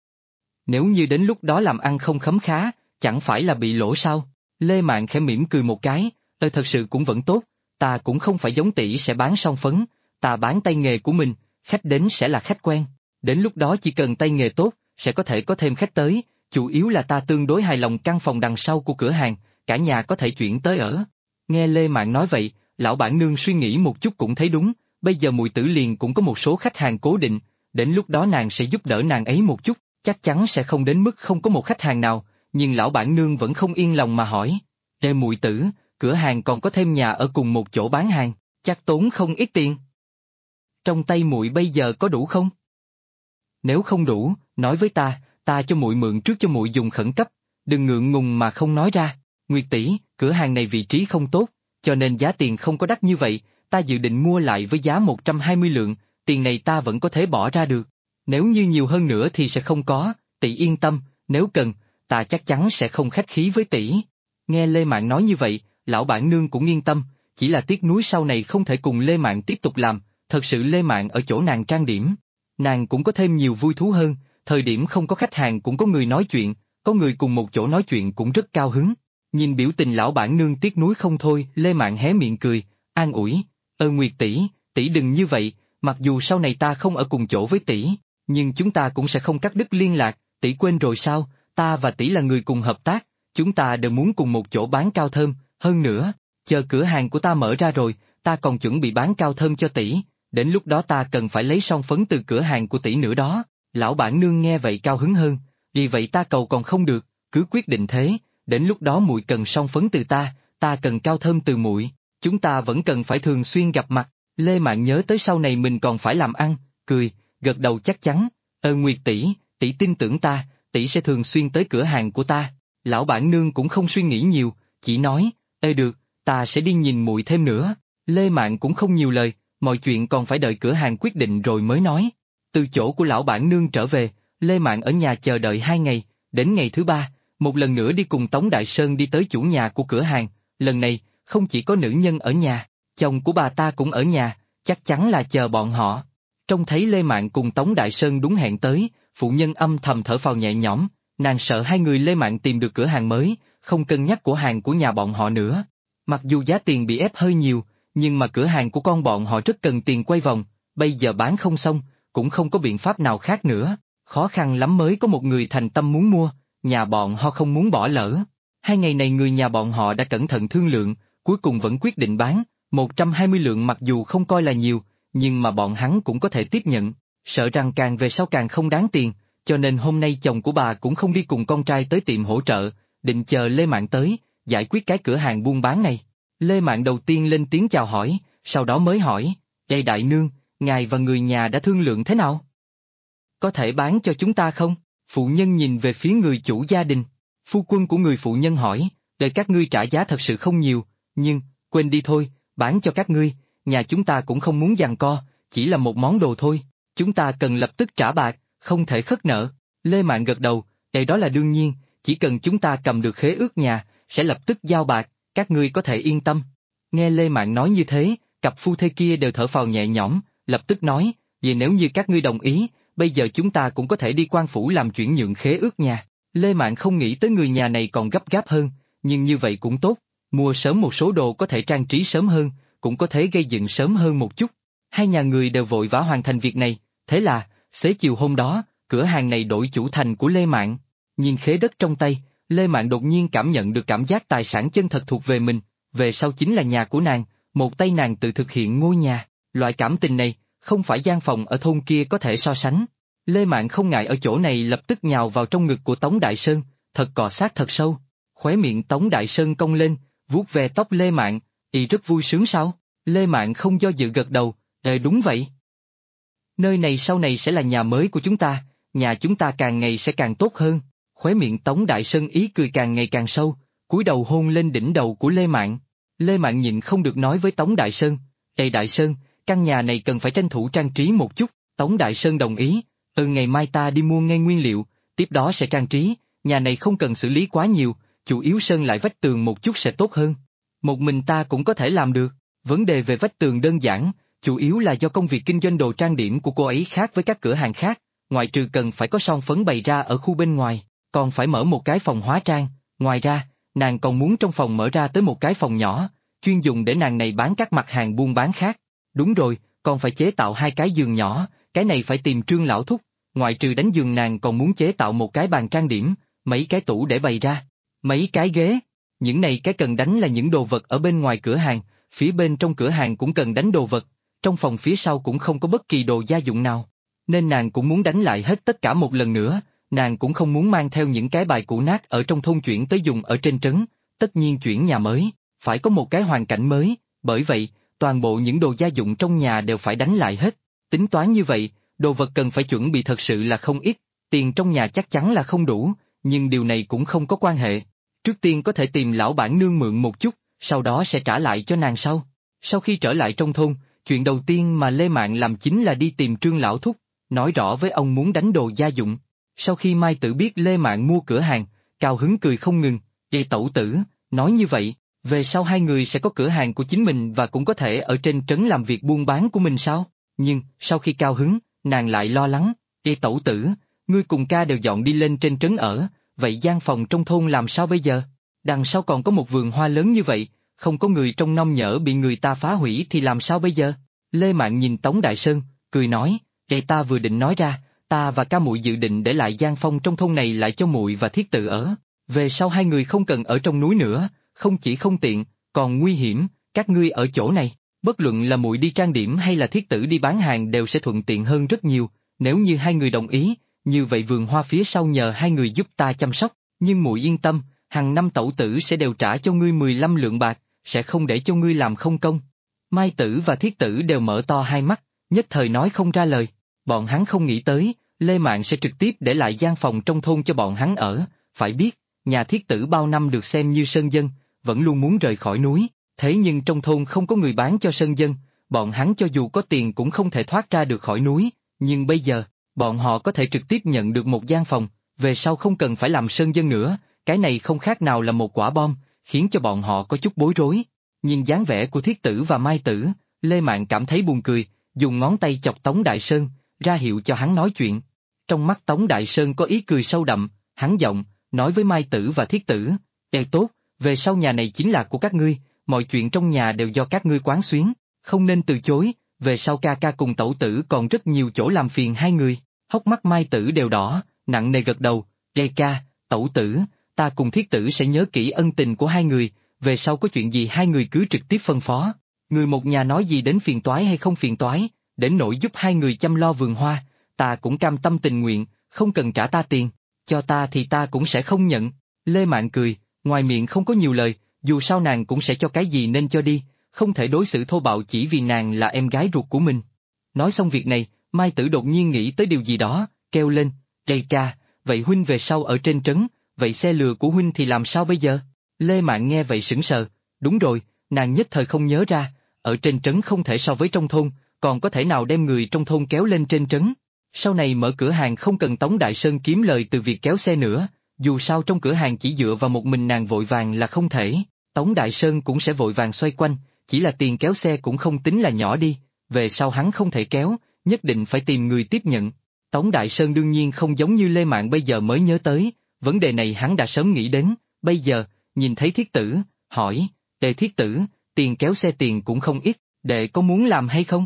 Speaker 2: Nếu như đến lúc đó làm ăn không khấm khá, chẳng phải là bị lỗ sao? Lê Mạn khẽ mỉm cười một cái, thật sự cũng vẫn tốt, ta cũng không phải giống tỷ sẽ bán son phấn, ta bán tay nghề của mình, khách đến sẽ là khách quen, đến lúc đó chỉ cần tay nghề tốt, sẽ có thể có thêm khách tới, chủ yếu là ta tương đối hài lòng căn phòng đằng sau của cửa hàng, cả nhà có thể chuyển tới ở. Nghe Lê Mạn nói vậy, lão bản nương suy nghĩ một chút cũng thấy đúng, bây giờ muội tử liền cũng có một số khách hàng cố định, đến lúc đó nàng sẽ giúp đỡ nàng ấy một chút, chắc chắn sẽ không đến mức không có một khách hàng nào, nhưng lão bản nương vẫn không yên lòng mà hỏi, Lê muội tử, cửa hàng còn có thêm nhà ở cùng một chỗ bán hàng, chắc tốn không ít tiền. Trong tay muội bây giờ có đủ không? Nếu không đủ, nói với ta cho muội mượn trước cho muội dùng khẩn cấp, đừng ngượng ngùng mà không nói ra. Nguyệt tỷ, cửa hàng này vị trí không tốt, cho nên giá tiền không có đắt như vậy, ta dự định mua lại với giá 120 lượng, tiền này ta vẫn có thể bỏ ra được. Nếu như nhiều hơn nữa thì sẽ không có, tỷ yên tâm, nếu cần, ta chắc chắn sẽ không khách khí với tỷ. Nghe Lê Mạn nói như vậy, lão bản nương cũng yên tâm, chỉ là tiếc nuối sau này không thể cùng Lê Mạn tiếp tục làm, thật sự Lê Mạn ở chỗ nàng trang điểm. Nàng cũng có thêm nhiều vui thú hơn, thời điểm không có khách hàng cũng có người nói chuyện, có người cùng một chỗ nói chuyện cũng rất cao hứng. Nhìn biểu tình lão bản nương tiếc nuối không thôi, Lê Mạn hé miệng cười, an ủi, Nguyệt tỷ đừng như vậy, mặc dù sau này ta không ở cùng chỗ với tỷ, nhưng chúng ta cũng sẽ không cắt đứt liên lạc, tỷ quên rồi sao, ta và tỷ là người cùng hợp tác, chúng ta đều muốn cùng một chỗ bán cao thơm, hơn nữa, chờ cửa hàng của ta mở ra rồi, ta còn chuẩn bị bán cao thơm cho tỷ, đến lúc đó ta cần phải lấy son phấn từ cửa hàng của tỷ nữa đó. Lão bản nương nghe vậy cao hứng hơn, vì vậy ta cầu còn không được, cứ quyết định thế, đến lúc đó muội cần son phấn từ ta cần cao thơm từ muội, chúng ta vẫn cần phải thường xuyên gặp mặt. Lê Mạn nhớ tới sau này mình còn phải làm ăn, cười, gật đầu chắc chắn, Nguyệt tỷ, tỷ tin tưởng ta, tỷ sẽ thường xuyên tới cửa hàng của ta. Lão bản nương cũng không suy nghĩ nhiều, chỉ nói, được, ta sẽ đi nhìn muội thêm nữa. Lê Mạn cũng không nhiều lời, mọi chuyện còn phải đợi cửa hàng quyết định rồi mới nói. Từ chỗ của lão bản nương trở về, Lê Mạn ở nhà chờ đợi 2 ngày, đến ngày thứ 3, một lần nữa đi cùng Tống Đại Sơn đi tới chủ nhà của cửa hàng, lần này, không chỉ có nữ nhân ở nhà, chồng của bà ta cũng ở nhà, chắc chắn là chờ bọn họ. Trông thấy Lê Mạn cùng Tống Đại Sơn đúng hẹn tới, phụ nhân âm thầm thở phào nhẹ nhõm, nàng sợ hai người Lê Mạn tìm được cửa hàng mới, không cân nhắc của hàng của nhà bọn họ nữa. Mặc dù giá tiền bị ép hơi nhiều, nhưng mà cửa hàng của con bọn họ rất cần tiền quay vòng, bây giờ bán không xong, cũng không có biện pháp nào khác nữa, khó khăn lắm mới có một người thành tâm muốn mua, nhà bọn họ không muốn bỏ lỡ. 2 ngày này người nhà bọn họ đã cẩn thận thương lượng, cuối cùng vẫn quyết định bán, 120 lượng mặc dù không coi là nhiều, nhưng mà bọn hắn cũng có thể tiếp nhận, sợ rằng càng về sau càng không đáng tiền, cho nên hôm nay chồng của bà cũng không đi cùng con trai tới tiệm hỗ trợ, định chờ Lê Mạn tới, giải quyết cái cửa hàng buôn bán này. Lê Mạn đầu tiên lên tiếng chào hỏi, sau đó mới hỏi, Ê đại nương, ngài và người nhà đã thương lượng thế nào? Có thể bán cho chúng ta không? Phụ nhân nhìn về phía người chủ gia đình. Phu quân của người phụ nhân hỏi, để các ngươi trả giá thật sự không nhiều, nhưng, quên đi thôi, bán cho các ngươi, nhà chúng ta cũng không muốn giằng co, chỉ là một món đồ thôi, chúng ta cần lập tức trả bạc, không thể khất nợ. Lê Mạn gật đầu, đó là đương nhiên, chỉ cần chúng ta cầm được khế ước nhà, sẽ lập tức giao bạc, các ngươi có thể yên tâm. Nghe Lê Mạn nói như thế, cặp phu thê kia đều thở phào nhẹ nhõm, lập tức nói, vì nếu như các ngươi đồng ý, bây giờ chúng ta cũng có thể đi quan phủ làm chuyển nhượng khế ước nhà. Lê Mạn không nghĩ tới người nhà này còn gấp gáp hơn, nhưng như vậy cũng tốt, mua sớm một số đồ có thể trang trí sớm hơn, cũng có thể gây dựng sớm hơn một chút. Hai nhà người đều vội vã hoàn thành việc này, thế là, xế chiều hôm đó, cửa hàng này đổi chủ thành của Lê Mạn. Nhìn khế đất trong tay, Lê Mạn đột nhiên cảm nhận được cảm giác tài sản chân thật thuộc về mình, về sau chính là nhà của nàng, một tay nàng tự thực hiện ngôi nhà, loại cảm tình này, không phải gian phòng ở thôn kia có thể so sánh. Lê Mạn không ngại ở chỗ này lập tức nhào vào trong ngực của Tống Đại Sơn, thật cọ sát thật sâu, khóe miệng Tống Đại Sơn cong lên, vuốt ve tóc Lê Mạn, rất vui sướng sao? Lê Mạn không do dự gật đầu, đúng vậy. Nơi này sau này sẽ là nhà mới của chúng ta, nhà chúng ta càng ngày sẽ càng tốt hơn. Khóe miệng Tống Đại Sơn ý cười càng ngày càng sâu, cúi đầu hôn lên đỉnh đầu của Lê Mạn. Lê Mạn nhịn không được nói với Tống Đại Sơn, Đại Sơn, căn nhà này cần phải tranh thủ trang trí một chút. Tống Đại Sơn đồng ý, ngày mai ta đi mua ngay nguyên liệu, tiếp đó sẽ trang trí, nhà này không cần xử lý quá nhiều, chủ yếu sơn lại vách tường một chút sẽ tốt hơn. Một mình ta cũng có thể làm được, vấn đề về vách tường đơn giản, chủ yếu là do công việc kinh doanh đồ trang điểm của cô ấy khác với các cửa hàng khác, ngoại trừ cần phải có son phấn bày ra ở khu bên ngoài, còn phải mở một cái phòng hóa trang, ngoài ra, nàng còn muốn trong phòng mở ra tới một cái phòng nhỏ, chuyên dùng để nàng này bán các mặt hàng buôn bán khác. Đúng rồi, còn phải chế tạo 2 cái giường nhỏ, cái này phải tìm Trương lão thúc, ngoại trừ đánh giường nàng còn muốn chế tạo một cái bàn trang điểm, mấy cái tủ để bày ra, mấy cái ghế. Những này cái cần đánh là những đồ vật ở bên ngoài cửa hàng, phía bên trong cửa hàng cũng cần đánh đồ vật, trong phòng phía sau cũng không có bất kỳ đồ gia dụng nào, nên nàng cũng muốn đánh lại hết tất cả một lần nữa, nàng cũng không muốn mang theo những cái bài cũ nát ở trong thôn chuyển tới dùng ở trên trấn, tất nhiên chuyển nhà mới, phải có một cái hoàn cảnh mới, bởi vậy, toàn bộ những đồ gia dụng trong nhà đều phải đánh lại hết, tính toán như vậy, đồ vật cần phải chuẩn bị thật sự là không ít, tiền trong nhà chắc chắn là không đủ, nhưng điều này cũng không có quan hệ. Trước tiên có thể tìm lão bản nương mượn một chút, sau đó sẽ trả lại cho nàng sau. Sau khi trở lại trong thôn, chuyện đầu tiên mà Lê Mạn làm chính là đi tìm Trương lão thúc, nói rõ với ông muốn đánh đồ gia dụng. Sau khi Mai Tử biết Lê Mạn mua cửa hàng, cao hứng cười không ngừng, tẩu tử, nói như vậy, về sau hai người sẽ có cửa hàng của chính mình và cũng có thể ở trên trấn làm việc buôn bán của mình sao? Nhưng, sau khi cao hứng, nàng lại lo lắng, tẩu tử, ngươi cùng ca đều dọn đi lên trên trấn ở, vậy gian phòng trong thôn làm sao bây giờ? Đằng sau còn có một vườn hoa lớn như vậy, không có người trong nông nhỡ bị người ta phá hủy thì làm sao bây giờ? Lê Mạn nhìn Tống Đại Sơn, cười nói, ta vừa định nói ra, ta và ca muội dự định để lại gian phòng trong thôn này lại cho muội và thiết tự ở, về sau hai người không cần ở trong núi nữa, không chỉ không tiện, còn nguy hiểm, các ngươi ở chỗ này, bất luận là muội đi trang điểm hay là thiết tử đi bán hàng đều sẽ thuận tiện hơn rất nhiều, nếu như hai người đồng ý, như vậy vườn hoa phía sau nhờ hai người giúp ta chăm sóc, nhưng muội yên tâm, hàng năm tẩu tử sẽ đều trả cho ngươi 15 lượng bạc, sẽ không để cho ngươi làm không công. Mai Tử và Thiết Tử đều mở to hai mắt, nhất thời nói không ra lời. Bọn hắn không nghĩ tới, Lê Mạn sẽ trực tiếp để lại gian phòng trong thôn cho bọn hắn ở. Phải biết, nhà Thiết Tử bao năm được xem như sơn dân, vẫn luôn muốn rời khỏi núi, thế nhưng trong thôn không có người bán cho sơn dân, bọn hắn cho dù có tiền cũng không thể thoát ra được khỏi núi, nhưng bây giờ, bọn họ có thể trực tiếp nhận được một gian phòng, về sau không cần phải làm sơn dân nữa, cái này không khác nào là một quả bom, khiến cho bọn họ có chút bối rối. Nhìn dáng vẻ của Thiết Tử và Mai Tử, Lê Mạn cảm thấy buồn cười, dùng ngón tay chọc Tống Đại Sơn, ra hiệu cho hắn nói chuyện. Trong mắt Tống Đại Sơn có ý cười sâu đậm, hắn giọng, nói với Mai Tử và Thiết Tử, "Ê tốt, về sau nhà này chính là của các ngươi, mọi chuyện trong nhà đều do các ngươi quán xuyến, không nên từ chối, về sau ca ca cùng tẩu tử còn rất nhiều chỗ làm phiền hai người." Hốc mắt Mai Tử đều đỏ, nặng nề gật đầu, "Ê ca, tẩu tử, ta cùng Thiết Tử sẽ nhớ kỹ ân tình của hai người, về sau có chuyện gì hai người cứ trực tiếp phân phó. Người một nhà nói gì đến phiền toái hay không phiền toái, đến nỗi giúp hai người chăm lo vườn hoa, ta cũng cam tâm tình nguyện, không cần trả ta tiền, cho ta thì ta cũng sẽ không nhận." Lê Mạn cười, ngoài miệng không có nhiều lời, dù sao nàng cũng sẽ cho cái gì nên cho đi, không thể đối xử thô bạo chỉ vì nàng là em gái ruột của mình. Nói xong việc này, Mai Tử đột nhiên nghĩ tới điều gì đó, kêu lên, "Ê ca, vậy huynh về sau ở trên trấn, vậy xe lừa của huynh thì làm sao bây giờ?" Lê Mạn nghe vậy sững sờ, đúng rồi, nàng nhất thời không nhớ ra, ở trên trấn không thể so với trong thôn, còn có thể nào đem người trong thôn kéo lên trên trấn. Sau này mở cửa hàng không cần Tống Đại Sơn kiếm lời từ việc kéo xe nữa, dù sao trong cửa hàng chỉ dựa vào một mình nàng vội vàng là không thể, Tống Đại Sơn cũng sẽ vội vàng xoay quanh, chỉ là tiền kéo xe cũng không tính là nhỏ đi, về sau hắn không thể kéo, nhất định phải tìm người tiếp nhận. Tống Đại Sơn đương nhiên không giống như Lê Mạn bây giờ mới nhớ tới, vấn đề này hắn đã sớm nghĩ đến, bây giờ, nhìn thấy Thiết Tử, hỏi, "Đệ Thiết Tử, tiền kéo xe tiền cũng không ít, đệ có muốn làm hay không?"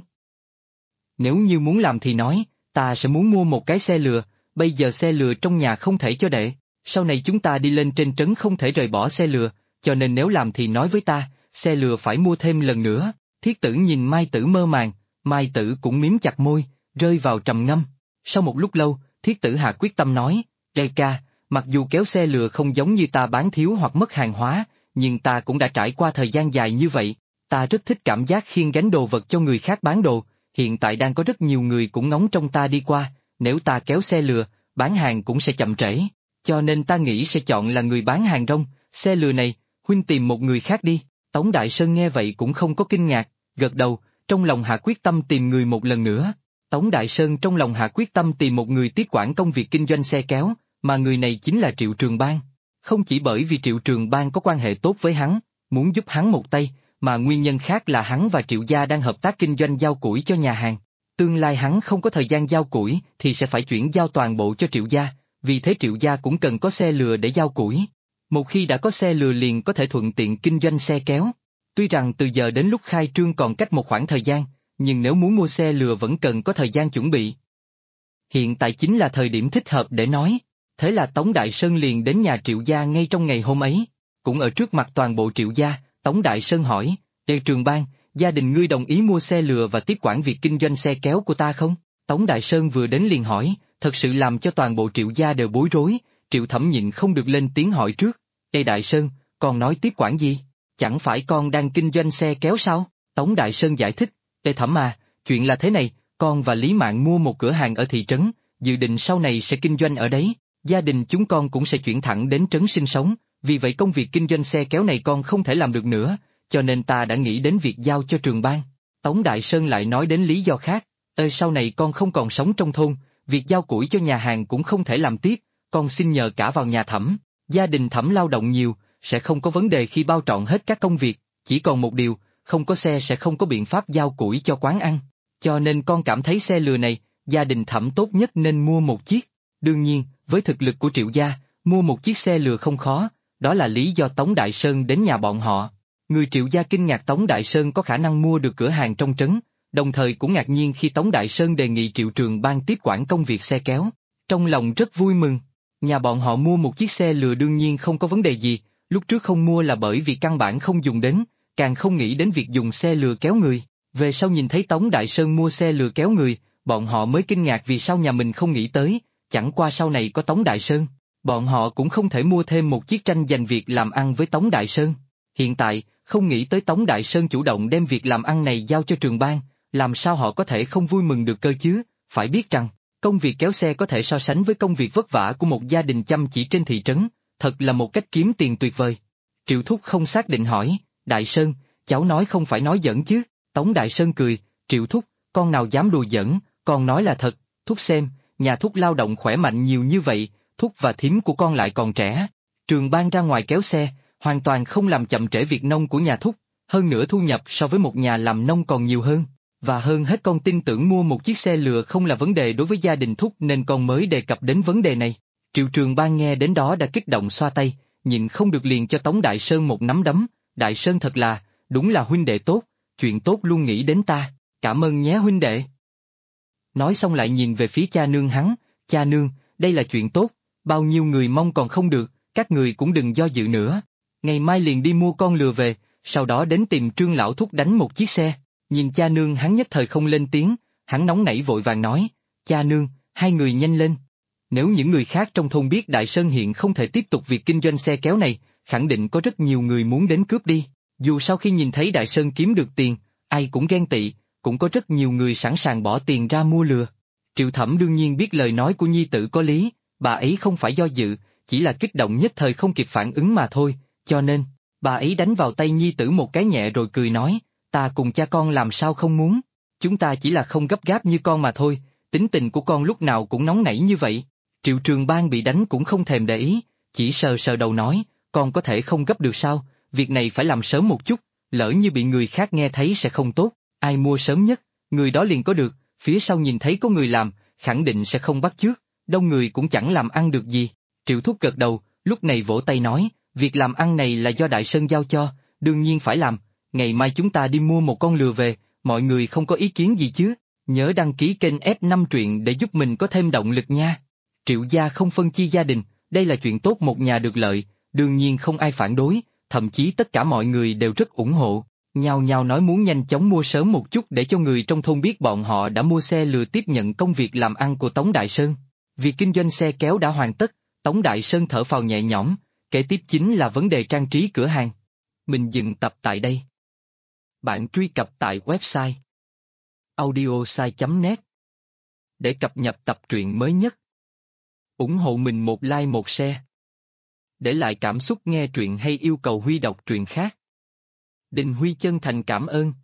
Speaker 2: "Nếu như muốn làm thì nói, ta sẽ muốn mua một cái xe lừa, bây giờ xe lừa trong nhà không thể cho đệ, sau này chúng ta đi lên trên trấn không thể rời bỏ xe lừa, cho nên nếu làm thì nói với ta, xe lừa phải mua thêm lần nữa." Thiết Tử nhìn Mai Tử mơ màng, Mai Tử cũng miếm chặt môi, rơi vào trầm ngâm. Sau một lúc lâu, Thiết Tử hạ quyết tâm nói, "Ê ca, mặc dù kéo xe lừa không giống như ta bán thiếu hoặc mất hàng hóa, nhưng ta cũng đã trải qua thời gian dài như vậy, ta rất thích cảm giác khiêng gánh đồ vật cho người khác bán đồ, hiện tại đang có rất nhiều người cũng ngóng trông ta đi qua, nếu ta kéo xe lừa, bán hàng cũng sẽ chậm trễ, cho nên ta nghĩ sẽ chọn là người bán hàng rong, xe lừa này, huynh tìm một người khác đi." Tống Đại Sơn nghe vậy cũng không có kinh ngạc, gật đầu, trong lòng hạ quyết tâm tìm người một lần nữa. Tống Đại Sơn trong lòng hạ quyết tâm tìm một người tiếp quản công việc kinh doanh xe kéo, mà người này chính là Triệu Trường Bang. Không chỉ bởi vì Triệu Trường Bang có quan hệ tốt với hắn, muốn giúp hắn một tay, mà nguyên nhân khác là hắn và Triệu gia đang hợp tác kinh doanh giao củi cho nhà hàng. Tương lai hắn không có thời gian giao củi thì sẽ phải chuyển giao toàn bộ cho Triệu gia, vì thế Triệu gia cũng cần có xe lừa để giao củi. Một khi đã có xe lừa liền có thể thuận tiện kinh doanh xe kéo. Tuy rằng từ giờ đến lúc khai trương còn cách một khoảng thời gian, nhưng nếu muốn mua xe lừa vẫn cần có thời gian chuẩn bị. Hiện tại chính là thời điểm thích hợp để nói. Thế là Tống Đại Sơn liền đến nhà Triệu gia ngay trong ngày hôm ấy. Cũng ở trước mặt toàn bộ Triệu gia, Tống Đại Sơn hỏi, "Ê Trường Bang, gia đình ngươi đồng ý mua xe lừa và tiếp quản việc kinh doanh xe kéo của ta không?" Tống Đại Sơn vừa đến liền hỏi, thật sự làm cho toàn bộ Triệu gia đều bối rối, Triệu Thẩm nhịn không được lên tiếng hỏi trước, "Ê Đại Sơn, con nói tiếp quản gì? Chẳng phải con đang kinh doanh xe kéo sao?" Tống Đại Sơn giải thích, "Ê Thẩm à, chuyện là thế này, con và Lý Mạn mua một cửa hàng ở thị trấn, dự định sau này sẽ kinh doanh ở đấy. Gia đình chúng con cũng sẽ chuyển thẳng đến trấn sinh sống, vì vậy công việc kinh doanh xe kéo này con không thể làm được nữa, cho nên ta đã nghĩ đến việc giao cho Trường Bang." Tống Đại Sơn lại nói đến lý do khác, sau này con không còn sống trong thôn, việc giao củi cho nhà hàng cũng không thể làm tiếp, con xin nhờ cả vào nhà Thẩm, gia đình Thẩm lao động nhiều, sẽ không có vấn đề khi bao trọn hết các công việc, chỉ còn một điều, không có xe sẽ không có biện pháp giao củi cho quán ăn, cho nên con cảm thấy xe lừa này, gia đình Thẩm tốt nhất nên mua một chiếc. Đương nhiên, với thực lực của Triệu gia, mua một chiếc xe lừa không khó, đó là lý do Tống Đại Sơn đến nhà bọn họ. Người Triệu gia kinh ngạc Tống Đại Sơn có khả năng mua được cửa hàng trong trấn, đồng thời cũng ngạc nhiên khi Tống Đại Sơn đề nghị Triệu Trường Bang tiếp quản công việc xe kéo. Trong lòng rất vui mừng, nhà bọn họ mua một chiếc xe lừa đương nhiên không có vấn đề gì, lúc trước không mua là bởi vì căn bản không dùng đến, càng không nghĩ đến việc dùng xe lừa kéo người. Về sau nhìn thấy Tống Đại Sơn mua xe lừa kéo người, bọn họ mới kinh ngạc vì sao nhà mình không nghĩ tới, chẳng qua sau này có Tống Đại Sơn, bọn họ cũng không thể mua thêm một chiếc tranh giành việc làm ăn với Tống Đại Sơn. Hiện tại, không nghĩ tới Tống Đại Sơn chủ động đem việc làm ăn này giao cho Trường Bang, làm sao họ có thể không vui mừng được cơ chứ, phải biết rằng, công việc kéo xe có thể so sánh với công việc vất vả của một gia đình chăm chỉ trên thị trấn, thật là một cách kiếm tiền tuyệt vời. Triệu Thúc không xác định hỏi, Đại Sơn, cháu nói không phải nói giỡn chứ, Tống Đại Sơn cười, Triệu Thúc, con nào dám đùa giỡn, con nói là thật, Thúc xem, nhà Thúc lao động khỏe mạnh nhiều như vậy, Thúc và thím của con lại còn trẻ. Trường Bang ra ngoài kéo xe, hoàn toàn không làm chậm trễ việc nông của nhà Thúc, hơn nữa thu nhập so với một nhà làm nông còn nhiều hơn. Và hơn hết con tin tưởng mua một chiếc xe lừa không là vấn đề đối với gia đình Thúc nên con mới đề cập đến vấn đề này. Triệu Trường Bang nghe đến đó đã kích động xoa tay, nhịn không được liền cho Tống Đại Sơn một nắm đấm, Đại Sơn thật là, đúng là huynh đệ tốt, chuyện tốt luôn nghĩ đến ta, cảm ơn nhé huynh đệ. Nói xong lại nhìn về phía cha nương hắn, cha nương, đây là chuyện tốt, bao nhiêu người mong còn không được, các người cũng đừng do dự nữa. Ngày mai liền đi mua con lừa về, sau đó đến tìm Trương Lão Thúc đánh một chiếc xe. Nhìn cha nương hắn nhất thời không lên tiếng, hắn nóng nảy vội vàng nói, cha nương, hai người nhanh lên. Nếu những người khác trong thôn biết Đại Sơn hiện không thể tiếp tục việc kinh doanh xe kéo này, khẳng định có rất nhiều người muốn đến cướp đi. Dù sau khi nhìn thấy Đại Sơn kiếm được tiền, ai cũng ghen tị, cũng có rất nhiều người sẵn sàng bỏ tiền ra mua lừa. Triệu Thẩm đương nhiên biết lời nói của nhi tử có lý, bà ấy không phải do dự, chỉ là kích động nhất thời không kịp phản ứng mà thôi, cho nên, bà ấy đánh vào tay nhi tử một cái nhẹ rồi cười nói, ta cùng cha con làm sao không muốn, chúng ta chỉ là không gấp gáp như con mà thôi, tính tình của con lúc nào cũng nóng nảy như vậy. Triệu Trường Bang bị đánh cũng không thèm để ý, chỉ sờ sờ đầu nói, con có thể không gấp được sao, việc này phải làm sớm một chút, lỡ như bị người khác nghe thấy sẽ không tốt, ai mua sớm nhất, người đó liền có được, phía sau nhìn thấy có người làm, khẳng định sẽ không bắt chước, đông người cũng chẳng làm ăn được gì. Triệu Thúc gật đầu, lúc này vỗ tay nói, việc làm ăn này là do Đại Sơn giao cho, đương nhiên phải làm, ngày mai chúng ta đi mua một con lừa về, mọi người không có ý kiến gì chứ, nhớ đăng ký kênh F5 truyện để giúp mình có thêm động lực nha. Triệu gia không phân chia gia đình, đây là chuyện tốt một nhà được lợi, đương nhiên không ai phản đối, thậm chí tất cả mọi người đều rất ủng hộ, nhao nhao nói muốn nhanh chóng mua sớm một chút để cho người trong thôn biết bọn họ đã mua xe lừa tiếp nhận công việc làm ăn của Tống Đại Sơn. Việc kinh doanh xe kéo đã hoàn tất, Tống Đại Sơn thở phào nhẹ nhõm, kế tiếp chính là vấn đề trang trí cửa hàng. Mình dừng tập tại đây. Bạn truy cập tại website audiosai.net để cập nhật tập truyện mới nhất. Ủng hộ mình một like một share. Để lại cảm xúc nghe truyện hay yêu cầu Huy đọc truyện khác. Đình Huy chân thành cảm ơn.